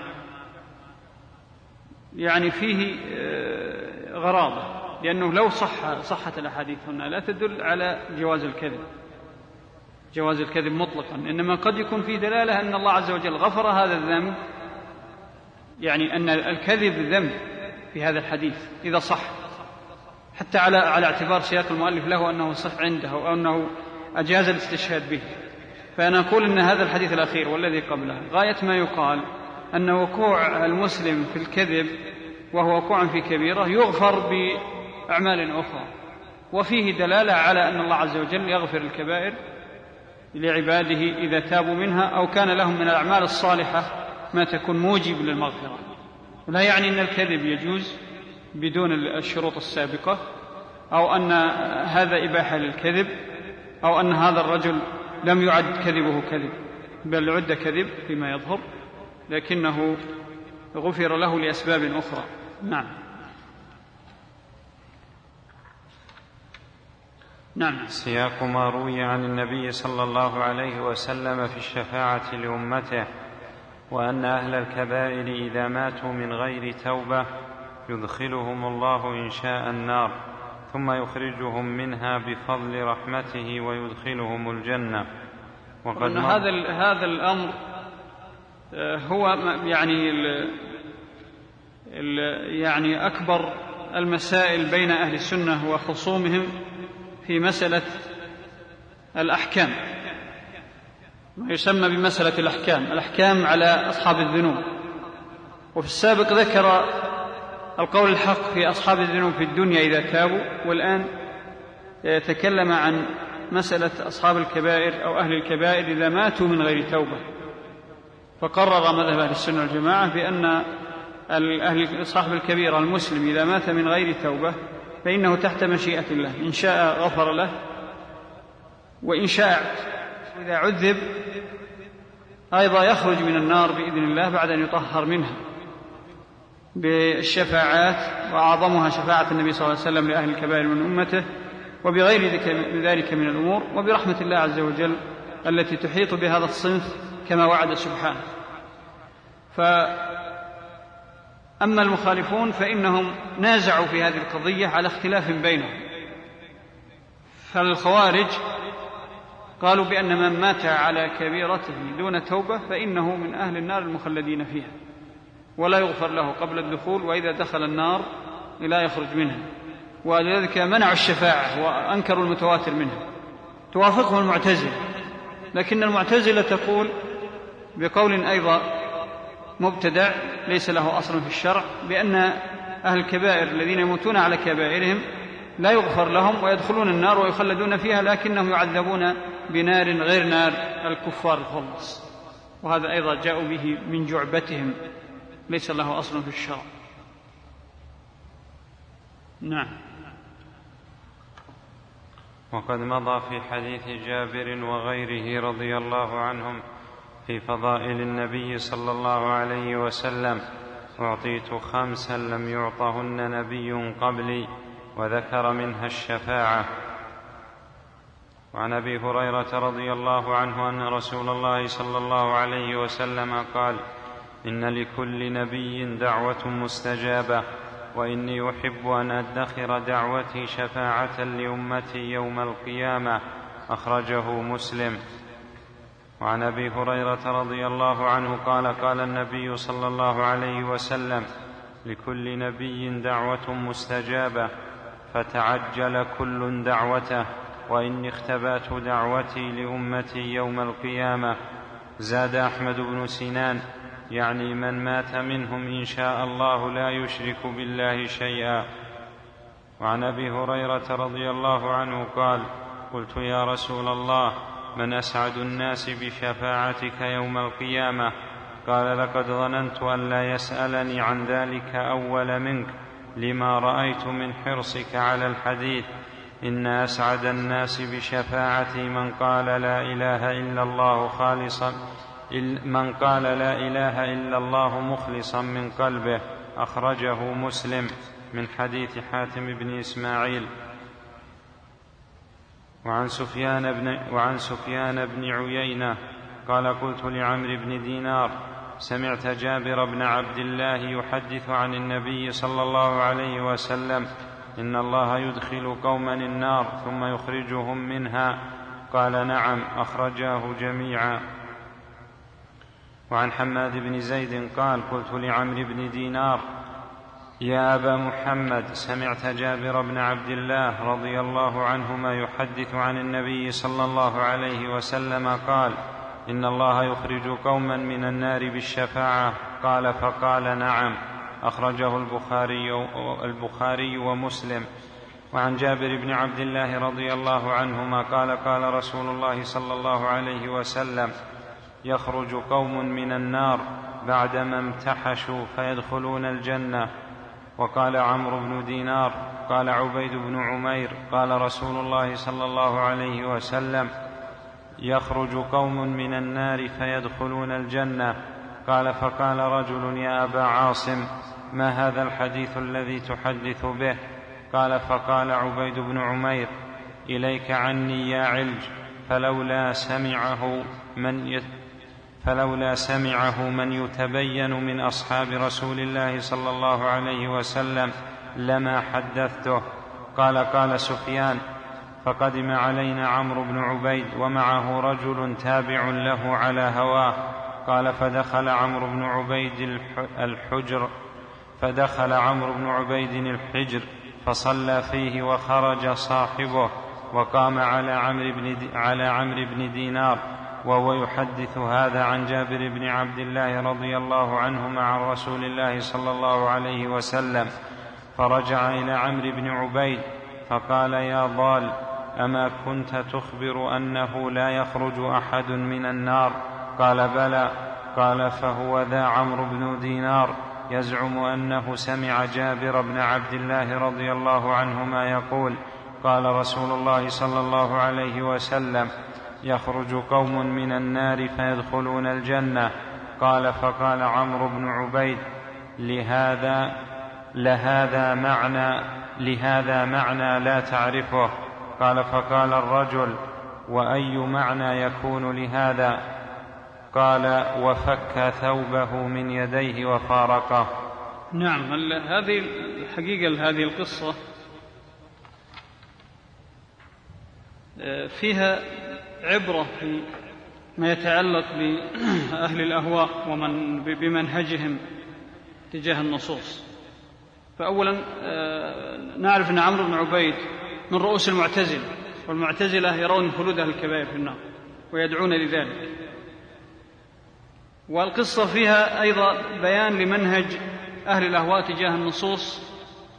يعني فيه غرابة، لأنه لو صح صحت الأحاديث هنا لا تدل على جواز الكذب، جواز الكذب مطلقا، إنما قد يكون فيه دلالة أن الله عز وجل غفر هذا الذنب، يعني أن الكذب ذنب في هذا الحديث إذا صح، حتى على على اعتبار سياق المؤلف له أنه صح عنده أو أنه أجاز الاستشهاد به. فأنا أقول أن هذا الحديث الأخير والذي قبله غاية ما يقال أن وقوع المسلم في الكذب وهو وقوع في كبيرة يغفر بأعمال أخرى، وفيه دلالة على أن الله عز وجل يغفر الكبائر لعباده إذا تابوا منها أو كان لهم من الأعمال الصالحة ما تكون موجب للمغفرة. لا يعني أن الكذب يجوز بدون الشروط السابقة، أو أن هذا إباحة للكذب، أو أن هذا الرجل لم يعد كذبه كذب، بل عد كذب فيما يظهر، لكنه غفر له لأسباب أخرى. نعم. نعم. سياق ما روي عن النبي صلى الله عليه وسلم في الشفاعة لأمته، وأن أهل الكبائر إذا ماتوا من غير توبة يدخلهم الله إن شاء النار، ثم يخرجهم منها بفضل رحمته ويدخلهم الجنة. وقد هذا هذا الأمر هو يعني ال ال يعني أكبر المسائل بين أهل السنة وخصومهم في مسألة الأحكام، ما يسمى بمسألة الأحكام، الأحكام على أصحاب الذنوب. وفي السابق ذكر القول الحق في أصحاب الذنوب في الدنيا إذا تابوا، والآن يتكلم عن مسألة أصحاب الكبائر أو أهل الكبائر إذا ماتوا من غير توبة. فقرر مذهب أهل السنة والجماعة بأن أهل صاحب الكبيرة المسلم إذا مات من غير توبة فإنه تحت مشيئة الله، إن شاء غفر له وإن شاء إذا عذب أيضا يخرج من النار بإذن الله بعد أن يطهر منها بالشفاعات، وأعظمها شفاعة النبي صلى الله عليه وسلم لأهل الكبائر من أمته، وبغير ذلك من الأمور، وبرحمة الله عز وجل التي تحيط بهذا الصنف كما وعد سبحانه. فأما المخالفون فإنهم نازعوا في هذه القضية على اختلاف بينهم. فالخوارج قالوا بأن من مات على كبيرته دون توبة فإنه من أهل النار المخلدين فيها، ولا يغفر له قبل الدخول، وإذا دخل النار لا يخرج منها، ولذلك منعوا الشفاعة وأنكروا المتواتر منها. توافقهم المعتزلة، لكن المعتزلة تقول بقول أيضا مبتدع ليس له أصل في الشرع بأن أهل الكبائر الذين يموتون على كبائرهم لا يغفر لهم ويدخلون النار ويخلدون فيها، لكنهم يعذبون بنار غير نار الكفار الخلص، وهذا أيضا جاءوا به من جعبتهم ليس له أصل في الشرع. نعم. وقد مضى في حديث جابر وغيره رضي الله عنهم في فضائل النبي صلى الله عليه وسلم: أعطيت خمسا لم يعطهن نبي قبلي، وذكر منها الشفاعة. وعن أبي هريرة رضي الله عنه أن رسول الله صلى الله عليه وسلم قال: إن لكل نبي دعوة مستجابة، وإني أحب أن أدخر دعوتي شفاعة لأمتي يوم القيامة. أخرجه مسلم. وعن أبي هريرة رضي الله عنه قال: قال النبي صلى الله عليه وسلم: لكل نبي دعوة مستجابة، فتعجل كل دعوته، وإني اختبأت دعوتي لأمتي يوم القيامة. زاد أحمد بن سنان: يعني من مات منهم إن شاء الله لا يشرك بالله شيئا. وعن أبي هريرة رضي الله عنه قال: قلت يا رسول الله، من أسعد الناس بشفاعتك يوم القيامة؟ قال: لقد ظننت أن لا يسألني عن ذلك أول منك، لما رأيت من حرصك على الحديث. إن أسعد الناس بشفاعتي من قال لا إله إلا الله خالصا من قال لا إله إلا الله مخلصا من قلبه. أخرجه مسلم من حديث حاتم بن إسماعيل. وعن سفيان بن, وعن سفيان بن عيينة قال: قلت لعمرو بن دينار: سمعت جابر بن عبد الله يحدث عن النبي صلى الله عليه وسلم: إن الله يدخل قوما النار ثم يخرجهم منها. قال: نعم. أخرجاه جميعا. وعن حماد بن زيد قال: قلت لعمرو بن دينار: يا أبا محمد سمعت جابر بن عبد الله رضي الله عنهما يحدث عن النبي صلى الله عليه وسلم قال إن الله يخرج قوما من النار بالشفاعة قال فقال نعم أخرجه البخاري, البخاري ومسلم. وعن جابر بن عبد الله رضي الله عنهما قال قال رسول الله صلى الله عليه وسلم يخرج قوم من النار بعدما امتحشوا فيدخلون الجنة. وقال عمرو بن دينار قال عبيد بن عمير قال رسول الله صلى الله عليه وسلم يخرج قوم من النار فيدخلون الجنة. قال فقال رجل يا أبا عاصم ما هذا الحديث الذي تحدث به؟ قال فقال عبيد بن عمير إليك عني يا علج فلولا سمعه من يت فلولا سمعه من يتبين من أصحاب رسول الله صلى الله عليه وسلم لما حدثته. قال قال سفيان فقدم علينا عمرو بن عبيد ومعه رجل تابع له على هواه. قال فدخل عمرو بن عبيد الحجر فدخل عمرو بن عبيد الحجر فصلى فيه وخرج صاحبه وقام على عمرو بن على عمرو بن دينار وهو يحدث هذا عن جابر بن عبد الله رضي الله عنهما عن رسول الله صلى الله عليه وسلم. فرجع إلى عمرو بن عبيد فقال يا ضال أما كنت تخبر أنه لا يخرج أحد من النار؟ قال بلى. قال فهو ذا عمرو بن دينار يزعم أنه سمع جابر بن عبد الله رضي الله عنهما يقول قال رسول الله صلى الله عليه وسلم يخرج قوم من النار فيدخلون الجنة. قال فقال عمرو بن عبيد لهذا لهذا معنى لهذا معنى لا تعرفه. قال فقال الرجل وأي معنى يكون لهذا؟ قال وفك ثوبه من يديه وفارقه. نعم، هذه الحقيقة هذه القصة فيها عبرة في ما يتعلق بأهل الأهواء ومن بمنهجهم تجاه النصوص. فأولا نعرف أن عمرو بن عبيد من رؤوس المعتزلة، والمعتزلة يرون خلود أهل الكبائر في النار ويدعون لذلك. والقصة فيها أيضا بيان لمنهج أهل الأهواء تجاه النصوص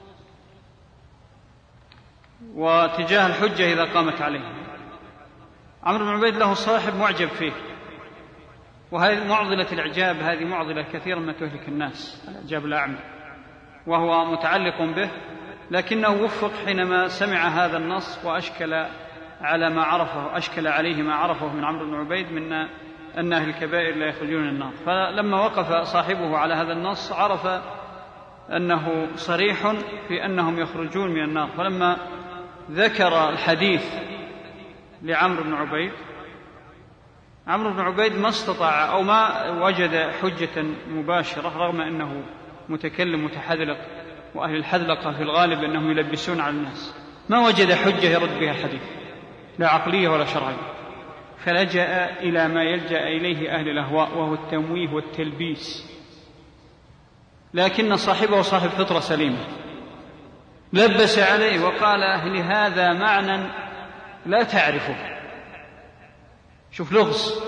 وتجاه الحجة إذا قامت عليه. عمرو بن عبيد له صاحب معجب فيه، وهذه معضلة الإعجاب، هذه معضلة كثيرا ما تهلك الناس، الإعجاب الأعمى، وهو متعلق به، لكنه وفق حينما سمع هذا النص وأشكل على ما عرفه أشكل عليه ما عرفه من عمرو بن عبيد من أن أهل الكبائر لا يخرجون من النار. فلما وقف صاحبه على هذا النص عرف أنه صريح في أنهم يخرجون من النار. فلما ذكر الحديث لعمرو بن عبيد، عمرو بن عبيد ما استطاع أو ما وجد حجة مباشرة، رغم أنه متكلم متحذلق، وأهل الحذلقة في الغالب أنهم يلبسون على الناس، ما وجد حجة يرد بها الحديث، لا عقلية ولا شرعية. فلجأ إلى ما يلجأ إليه أهل الأهواء، وهو التمويه والتلبيس. لكن صاحبه صاحب فطرة سليمة، لبس عليه وقال لهذا معنى لا تعرفه. شوف لغز،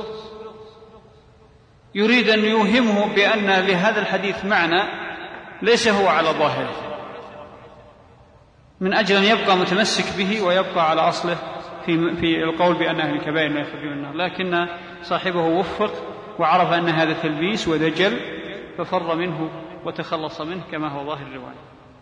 يريد أن يوهمه بأن لهذا الحديث معنى ليس هو على ظاهره، من أجل أن يبقى متمسك به ويبقى على أصله في في القول بأن أهل الكبائر لا يخرجون من النار. لكن صاحبه وفق وعرف أن هذا تلبيس ودجل، ففر منه وتخلص منه كما هو ظاهر الرواية.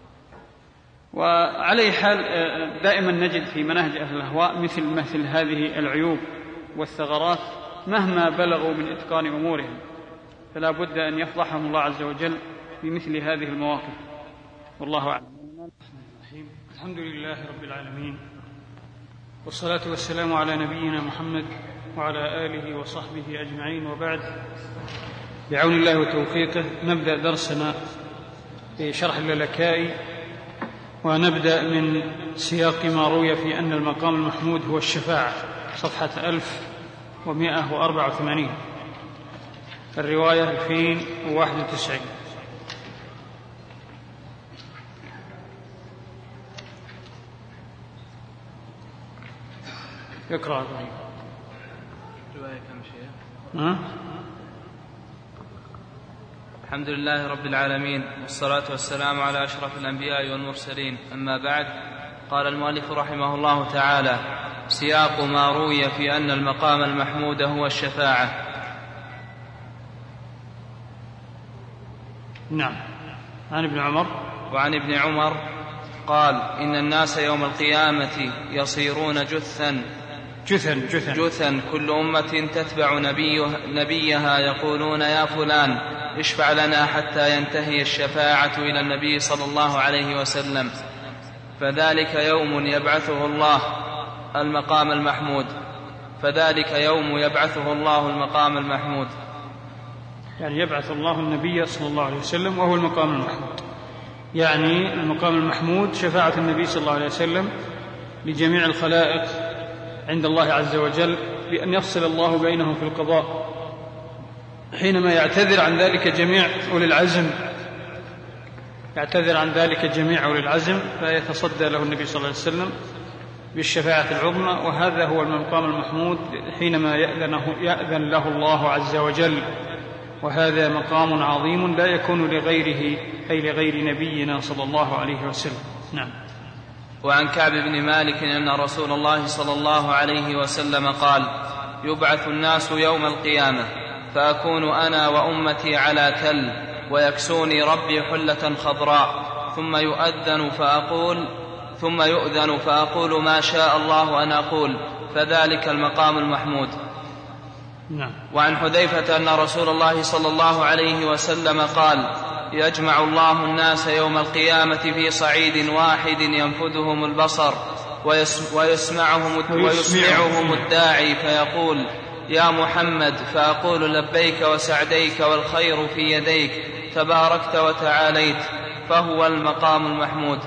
وعلى حال دائما نجد في مناهج أهل الأهواء مثل مثل هذه العيوب والثغرات مهما بلغوا من إتقان أمورهم، فلا بد أن يفضحهم الله عز وجل في مثل هذه المواقف. والله أعلم. الحمد لله رب العالمين، والصلاة والسلام على نبينا محمد وعلى آله وصحبه أجمعين، وبعد. بعون الله وتوفيقه نبدأ درسنا في شرح اللالكائي، ونبدأ من سياق ما روي في أن المقام المحمود هو الشفاعة، صفحة ألف ومائة وأربعة وثمانين، الرواية ألفين وواحد وتسعين. يقرأ طيب. رواية كم شيء؟ ها؟ الحمد لله رب العالمين، والصلاة والسلام على أشرف الأنبياء والمرسلين، أما بعد. قال المؤلف رحمه الله تعالى: سياق ما روي في أن المقام المحمود هو الشفاعة. نعم. عن ابن عمر وعن ابن عمر قال: إن الناس يوم القيامة يصيرون جثا جثا جثا, جثا كل أمة تتبع نبيها, نبيها يقولون: يا فلان اشفع لنا حتى ينتهي الشفاعة إلى النبي صلى الله عليه وسلم. فذلك يوم يبعثه الله المقام المحمود فذلك يوم يبعثه الله المقام المحمود يعني يبعث الله النبي صلى الله عليه وسلم وهو المقام المحمود. يعني المقام المحمود شفاعة النبي صلى الله عليه وسلم لجميع الخلائق عند الله عز وجل، بأن يفصل الله بينهم في القضاء، حينما يعتذر عن ذلك جميع أولي العزم يعتذر عن ذلك جميع أولي العزم فيتصدى له النبي صلى الله عليه وسلم بالشفاعة العظمى. وهذا هو المقام المحمود حينما يأذنه يأذن له الله عز وجل، وهذا مقام عظيم لا يكون لغيره، أي لغير نبينا صلى الله عليه وسلم. نعم. وعن كعب بن مالك أن رسول الله صلى الله عليه وسلم قال: يبعث الناس يوم القيامة فأكون أنا وأمتي على تل، ويكسوني ربي حلة خضراء، ثم يؤذن فأقول ثم يؤذن فأقول ما شاء الله أن أقول، فذلك المقام المحمود. نعم. وعن حذيفة أن رسول الله صلى الله عليه وسلم قال: يجمع الله الناس يوم القيامة في صعيد واحد ينفذهم البصر ويسمعهم, ويسمعهم الداعي فيقول: يا محمد، فأقول لبيك وسعديك والخير في يديك، تباركت وتعاليت، فهو المقام المحمود.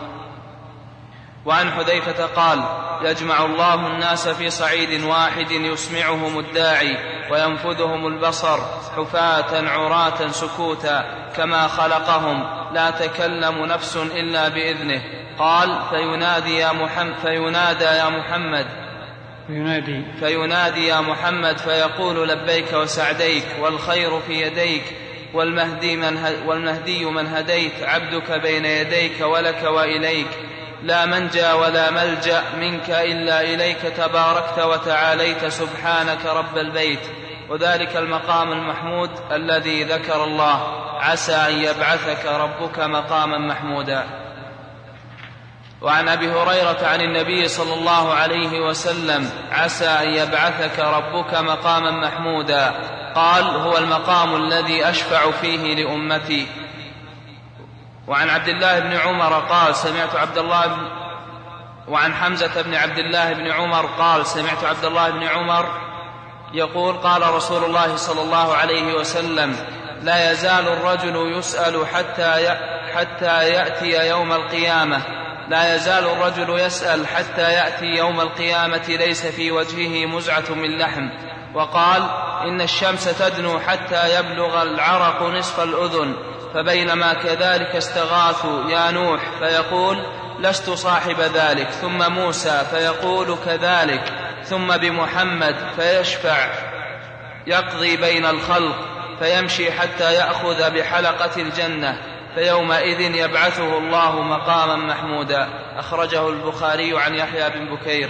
وعن حذيفة قال: يجمع الله الناس في صعيد واحد يسمعهم الداعي وينفذهم البصر حفاة عراة سكوتا كما خلقهم، لا تكلم نفس إلا بإذنه. قال: فينادي يا محمد فينادى يا محمد فينادي, فينادي يا محمد فيقول: لبيك وسعديك والخير في يديك، والمهدي من, والمهدي من هديت، عبدك بين يديك ولك وإليك، لا منجى ولا ملجأ منك إلا إليك، تباركت وتعاليت، سبحانك رب البيت. وذلك المقام المحمود الذي ذكر الله: عسى أن يبعثك ربك مقاما محمودا. وعن أبي هريرة عن النبي صلى الله عليه وسلم: عسى أن يبعثك ربك مقاما محمودا. قال: هو المقام الذي أشفع فيه لأمتي. وعن عبد الله بن عمر قال: سمعت عبد الله بن وعن حمزة بن عبد الله بن عمر قال: سمعت عبد الله بن عمر يقول: قال رسول الله صلى الله عليه وسلم: لا يزال الرجل يسأل حتى حتى يأتي يوم القيامة لا يزال الرجل يسأل حتى يأتي يوم القيامة ليس في وجهه مزعة من لحم. وقال: إن الشمس تدنو حتى يبلغ العرق نصف الأذن، فبينما كذلك استغاثوا: يا نوح، فيقول: لست صاحب ذلك، ثم موسى فيقول كذلك، ثم بمحمد فيشفع يقضي بين الخلق، فيمشي حتى يأخذ بحلقة الجنة، فيومئذ يبعثه الله مقاما محمودا. أخرجه البخاري عن يحيى بن بكير.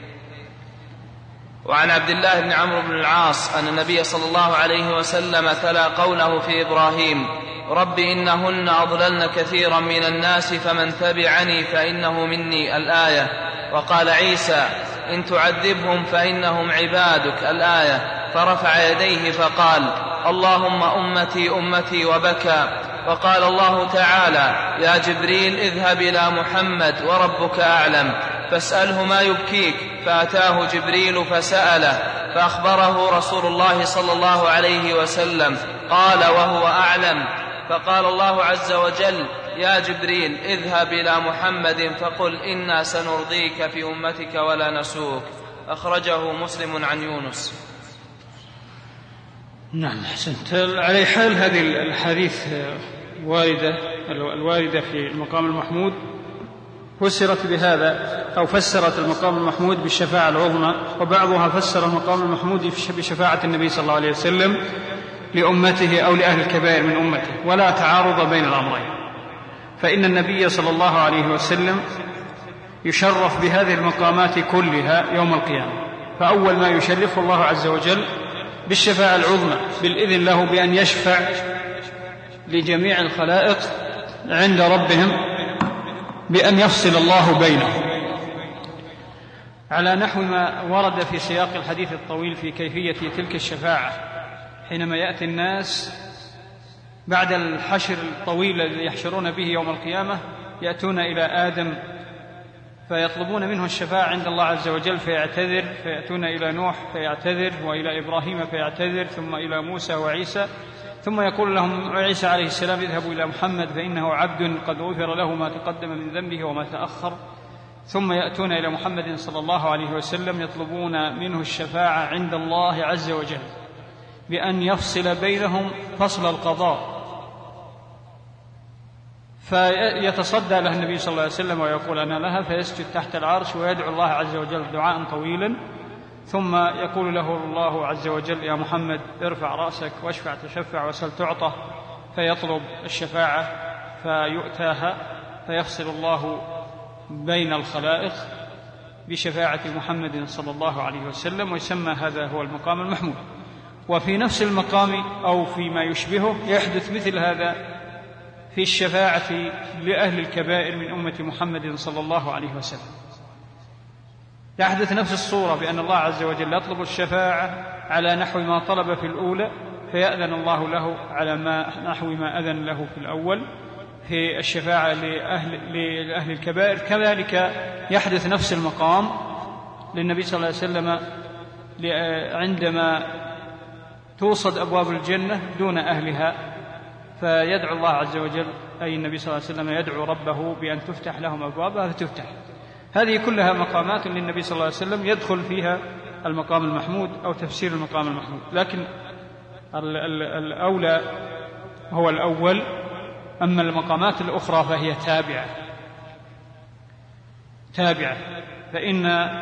وعن عبد الله بن عمرو بن العاص أن النبي صلى الله عليه وسلم تلا قوله في إبراهيم: رب إنهن أضللن كثيرا من الناس فمن تبعني فإنه مني، الآية. وقال عيسى: إن تعذبهم فإنهم عبادك، الآية. فرفع يديه فقال: اللهم أمتي أمتي، وبكى. وقال الله تعالى: يا جبريل اذهب إلى محمد وربك أعلم فاسأله ما يبكيك. فأتاه جبريل فسأله فأخبره رسول الله صلى الله عليه وسلم، قال وهو أعلم. فقال الله عز وجل: يا جبريل اذهب إلى محمد فقل إنا سنرضيك في أمتك ولا نسوك. أخرجه مسلم عن يونس. نعم، أحسنت. على حال هذه الحديث واردة الواردة في المقام المحمود فسرت بهذا أو فسرت المقام المحمود بالشفاعة العظمى، وبعضها فسر المقام المحمود بشفاعة النبي صلى الله عليه وسلم لأمته أو لأهل الكبائر من أمته، ولا تعارض بين الأمرين، فإن النبي صلى الله عليه وسلم يشرف بهذه المقامات كلها يوم القيامة. فأول ما يشرفه الله عز وجل بالشفاعة العظمى، بالإذن له بأن يشفع لجميع الخلائق عند ربهم بأن يفصل الله بينهم، على نحو ما ورد في سياق الحديث الطويل في كيفية تلك الشفاعة، حينما يأتي الناس بعد الحشر الطويل الذي يحشرون به يوم القيامة، يأتون إلى آدم فيطلبون منه الشفاعة عند الله عز وجل فيعتذر، فيأتون إلى نوح فيعتذر، وإلى إبراهيم فيعتذر، ثم إلى موسى وعيسى، ثم يقول لهم عيسى عليه السلام اذهبوا إلى محمد فإنه عبد قد غفر له ما تقدم من ذنبه وما تأخر، ثم يأتون إلى محمد صلى الله عليه وسلم يطلبون منه الشفاعة عند الله عز وجل بأن يفصل بينهم فصل القضاء، فيتصدى له النبي صلى الله عليه وسلم ويقول أنا لها، فيسجد تحت العرش ويدعو الله عز وجل دعاء طويلا، ثم يقول له الله عز وجل يا محمد ارفع رأسك واشفع تشفع وسل تعطى، فيطلب الشفاعة فيؤتاها، فيفصل الله بين الخلائق بشفاعة محمد صلى الله عليه وسلم، ويسمى هذا هو المقام المحمود. وفي نفس المقام أو فيما يشبهه يحدث مثل هذا في الشفاعة لأهل الكبائر من أمة محمد صلى الله عليه وسلم، يحدث نفس الصورة بأن الله عز وجل يطلب الشفاعة على نحو ما طلب في الأولى، فيأذن الله له على ما نحو ما أذن له في الأول في الشفاعة لأهل, لأهل الكبائر. كذلك يحدث نفس المقام للنبي صلى الله عليه وسلم عندما توصد أبواب الجنة دون أهلها، فيدعو الله عز وجل أي النبي صلى الله عليه وسلم يدعو ربه بأن تفتح لهم أبوابها فتفتح. هذه كلها مقامات للنبي صلى الله عليه وسلم يدخل فيها المقام المحمود أو تفسير المقام المحمود، لكن الأولى هو الأول، أما المقامات الأخرى فهي تابعة تابعة فإن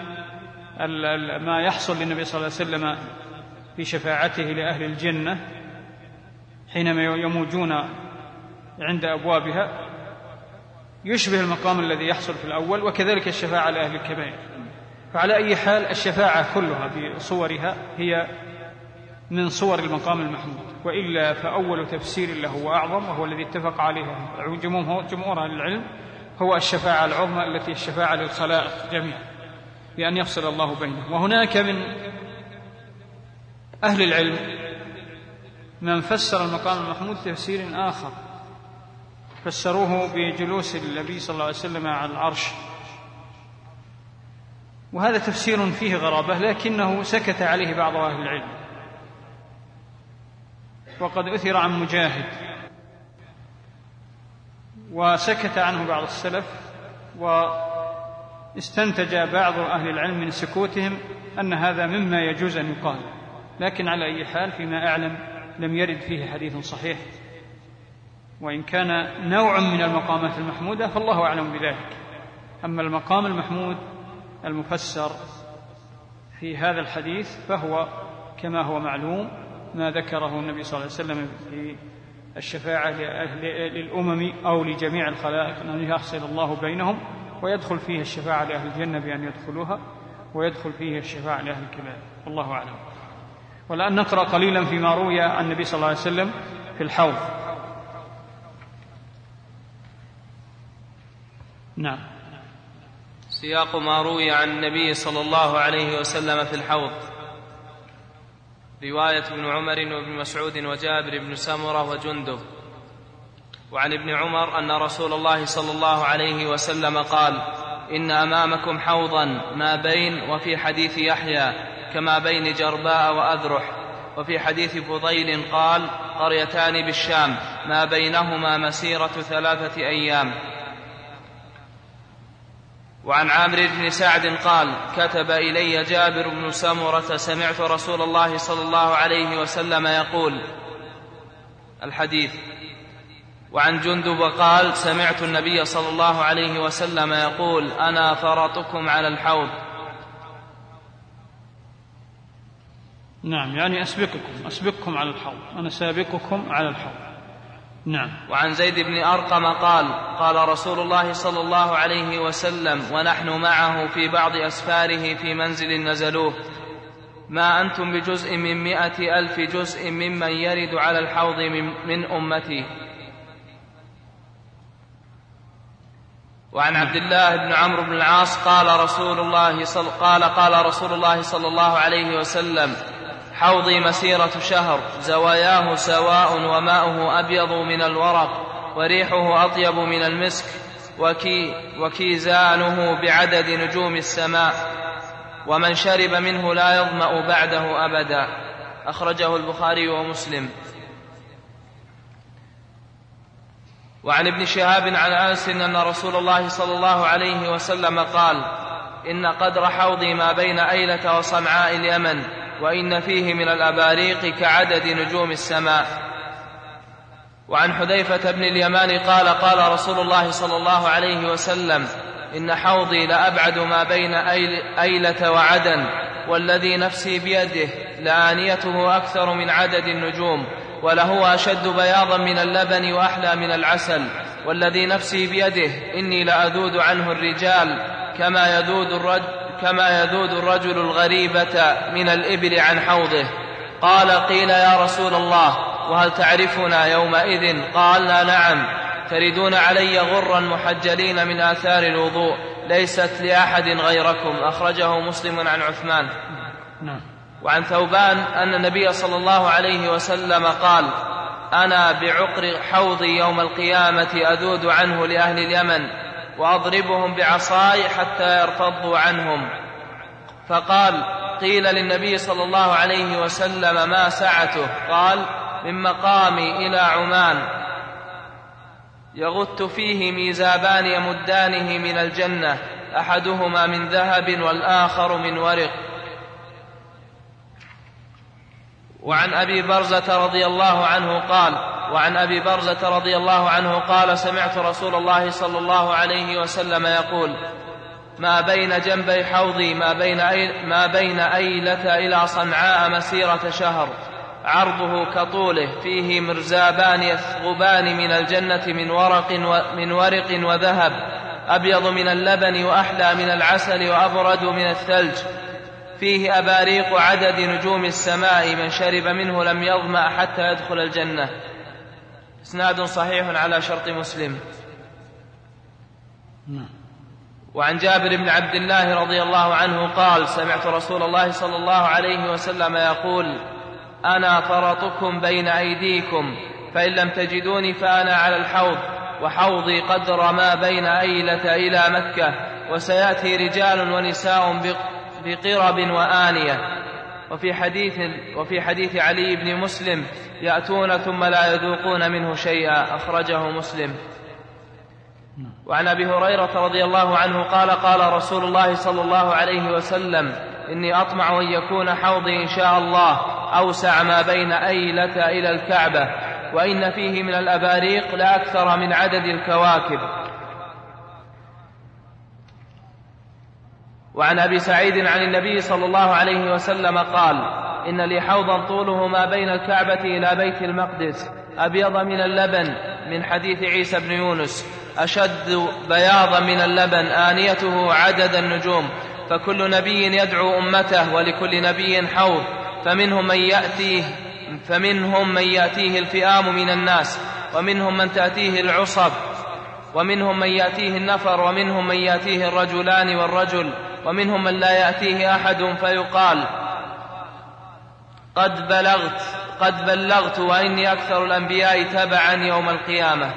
ما يحصل للنبي صلى الله عليه وسلم في شفاعته لأهل الجنة حينما يموجون عند أبوابها يشبه المقام الذي يحصل في الأول، وكذلك الشفاعة لأهل الكبائر. فعلى أي حال الشفاعة كلها بصورها هي من صور المقام المحمود، وإلا فأول تفسير له وأعظم وهو الذي اتفق عليه جمهور أهل العلم هو الشفاعة العظمى التي الشفاعة للخلائق جميعا بأن يفصل الله بينهم. وهناك من أهل العلم من فسر المقام المحمود تفسير آخر، فسروه بجلوس النبي صلى الله عليه وسلم على العرش، وهذا تفسير فيه غرابة لكنه سكت عليه بعض أهل العلم، وقد أثر عن مجاهد وسكت عنه بعض السلف، واستنتج بعض أهل العلم من سكوتهم أن هذا مما يجوز أن يقال، لكن على أي حال فيما أعلم لم يرد فيه حديث صحيح، وإن كان نوع من المقامات المحمودة فالله أعلم بذلك. أما المقام المحمود المفسر في هذا الحديث فهو كما هو معلوم ما ذكره النبي صلى الله عليه وسلم في الشفاعة للأمم أو لجميع الخلائق أن يحصل الله بينهم، ويدخل فيه الشفاعة لأهل الجنة بأن يدخلوها، ويدخل فيه الشفاعة لأهل الكبائر، والله أعلم. والآن نقرأ قليلا فيما روي عن النبي صلى الله عليه وسلم في الحوض. نعم. سياق ما روي عن النبي صلى الله عليه وسلم في الحوض. رواية ابن عمر وابن مسعود وجابر بن سمرة وجندب. وعن ابن عمر أن رسول الله صلى الله عليه وسلم قال: إن أمامكم حوضا ما بين، وفي حديث يحيى كما بين جرباء وأذرح، وفي حديث فضيل قال: قريتان بالشام ما بينهما مسيرة ثلاثة أيام. وعن عامر بن سعد قال: كتب إلي جابر بن سمرة: سمعت رسول الله صلى الله عليه وسلم يقول. الحديث. وعن جندب قال سمعت النبي صلى الله عليه وسلم يقول أنا فرطكم على الحوض. نعم، يعني أسبقكم أسبقكم على الحوض، أنا سابقكم على الحوض. نعم. وعن زيد بن أرقم قال قال رسول الله صلى الله عليه وسلم ونحن معه في بعض أسفاره في منزل نزلوه ما أنتم بجزء من مئة ألف جزء ممن يرد على الحوض من, من أمتي. وعن عبد الله بن عمرو بن العاص قال رسول الله صل قال قال رسول الله صلى الله عليه وسلم حوضي مسيرة شهر زواياه سواء وماؤه أبيض من الورق وريحه أطيب من المسك وكي وكيزانه بعدد نجوم السماء ومن شرب منه لا يظمأ بعده أبدا. أخرجه البخاري ومسلم. وعن ابن شهاب عن أنس أن رسول الله صلى الله عليه وسلم قال إن قدر حوضي ما بين أيلة وصنعاء اليمن وإن فيه من الأباريق كعدد نجوم السماء. وعن حذيفة بن اليمان قال قال رسول الله صلى الله عليه وسلم إن حوضي لأبعد ما بين أيلة وعدن والذي نفسي بيده لآنيته أكثر من عدد النجوم وله أشد بياضا من اللبن وأحلى من العسل والذي نفسي بيده إني لأذود عنه الرجال كما يذود الرجل كما يذود الرجل الغريبة من الإبل عن حوضه. قال قيل يا رسول الله وهل تعرفنا يومئذ؟ قالنا نعم تردون علي غرا محجلين من آثار الوضوء ليست لأحد غيركم. أخرجه مسلم عن عثمان. وعن ثوبان أن النبي صلى الله عليه وسلم قال أنا بعقر حوضي يوم القيامة أذود عنه لأهل اليمن وأضربهم بعصاي حتى يرتضوا عنهم. فقال قيل للنبي صلى الله عليه وسلم ما سعته؟ قال من مقامي إلى عمان يغت فيه ميزابان يمدانه من الجنة أحدهما من ذهب والآخر من ورق. وعن أبي برزة رضي الله عنه قال وعن أبي برزة رضي الله عنه قال سمعت رسول الله صلى الله عليه وسلم يقول ما بين جنبي حوضي ما بين, أي ما بين أيلة إلى صنعاء مسيرة شهر عرضه كطوله فيه مرزابان يثغبان من الجنة من ورق, من ورق وذهب أبيض من اللبن وأحلى من العسل وأبرد من الثلج فيه أباريق عدد نجوم السماء من شرب منه لم يظمأ حتى يدخل الجنة. إسناد صحيح على شرط مسلم. وعن جابر بن عبد الله رضي الله عنه قال سمعت رسول الله صلى الله عليه وسلم يقول أنا فرطكم بين أيديكم فإن لم تجدوني فأنا على الحوض وحوضي قدر ما بين أيلة إلى مكة وسيأتي رجال ونساء بقرب وآنية. وفي حديث, وفي حديث علي بن مسلم يأتون ثم لا يذوقون منه شيئا. أخرجه مسلم. وعن أبي هريرة رضي الله عنه قال قال رسول الله صلى الله عليه وسلم إني أطمع أن يكون حوضي إن شاء الله أوسع ما بين أيلة إلى الكعبة وإن فيه من الأباريق لأكثر من عدد الكواكب. وعن أبي سعيد عن النبي صلى الله عليه وسلم قال إن لي حوضا طوله ما بين الكعبة إلى بيت المقدس أبيض من اللبن من حديث عيسى بن يونس أشد بياضا من اللبن آنيته عدد النجوم فكل نبي يدعو أمته ولكل نبي حوض فمنهم من يأتيه فمنهم من يأتيه الفئام من الناس ومنهم من تأتيه العصب ومنهم من يأتيه النفر ومنهم من يأتيه الرجلان والرجل ومنهم من لا يأتيه أحد فيقال قد بلغت قد بلغت وإني أكثر الأنبياء تبعا يوم القيامة.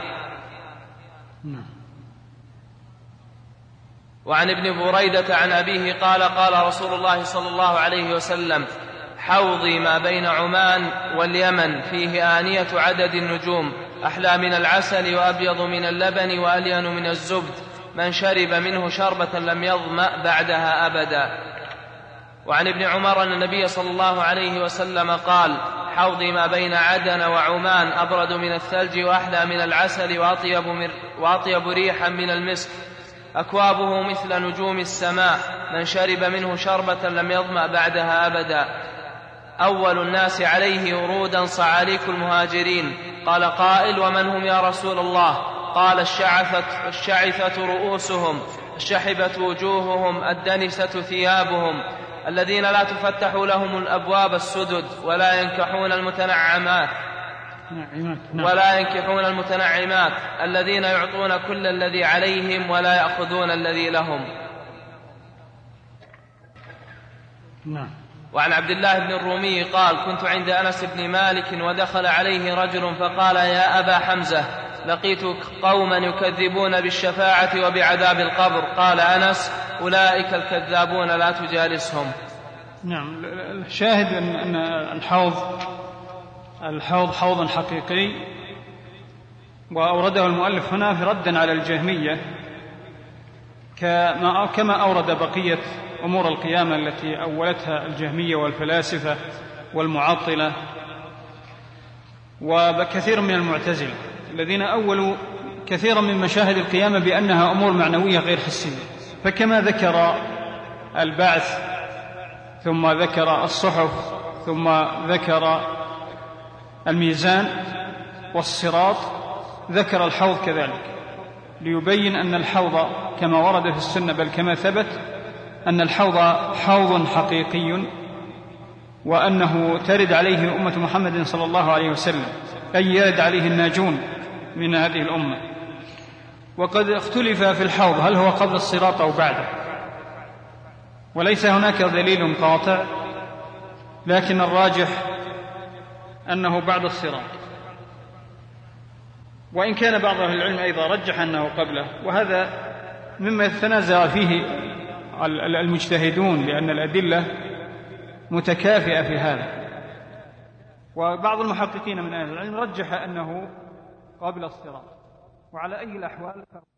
وعن ابن بريدة عن أبيه قال قال رسول الله صلى الله عليه وسلم حوضي ما بين عمان واليمن فيه آنية عدد النجوم أحلى من العسل وأبيض من اللبن وألين من الزبد من شرب منه شربة لم يظمأ بعدها أبدا. وعن ابن عمر أن النبي صلى الله عليه وسلم قال: حوضي ما بين عدن وعمان أبرد من الثلج وأحلى من العسل وأطيب, مر وأطيب ريحا من المسك، أكوابه مثل نجوم السماء، من شرب منه شربة لم يظمأ بعدها أبدا. أول الناس عليه ورودا صعاليك المهاجرين. قال قائل: ومن هم يا رسول الله؟ قال: الشعثة, الشعثة رؤوسهم، الشحبة وجوههم، الدنسة ثيابهم، الذين لا تفتح لهم الأبواب السدد ولا ينكحون المتنعمات ولا ينكحون المتنعمات، الذين يعطون كل الذي عليهم ولا يأخذون الذي لهم. نعم. وعن عبد الله بن الرومي قال: كنت عند أنس بن مالك ودخل عليه رجل فقال: يا أبا حمزة، لقيت قوما يكذبون بالشفاعة وبعذاب القبر. قال أنس: أولئك الكذابون لا تجالسهم. نعم. الشاهد أن الحوض الحوض حوض حقيقي، وأورده المؤلف هنا في ردا على الجهمية، كما أورد بقية أمور القيامة التي أولتها الجهمية والفلاسفة والمعطلة وكثير من المعتزلة الذين أولوا كثيرا من مشاهد القيامة بأنها أمور معنوية غير حسية. فكما ذكر البعث ثم ذكر الصحف ثم ذكر الميزان والصراط، ذكر الحوض كذلك، ليبين أن الحوض كما ورد في السنة بل كما ثبت أن الحوض حوض حقيقي، وأنه ترد عليه أمة محمد صلى الله عليه وسلم، أي يرد عليه الناجون من هذه الأمة. وقد اختلف في الحوض هل هو قبل الصراط أو بعده، وليس هناك دليل قاطع، لكن الراجح أنه بعد الصراط، وإن كان بعض أهل العلم أيضا رجح أنه قبله، وهذا مما يتنازع فيه المجتهدون لأن الأدلة متكافئة في هذا. وبعض المحققين من أهل العلم رجح أنه قبل الصراط، وعلى أي الأحوال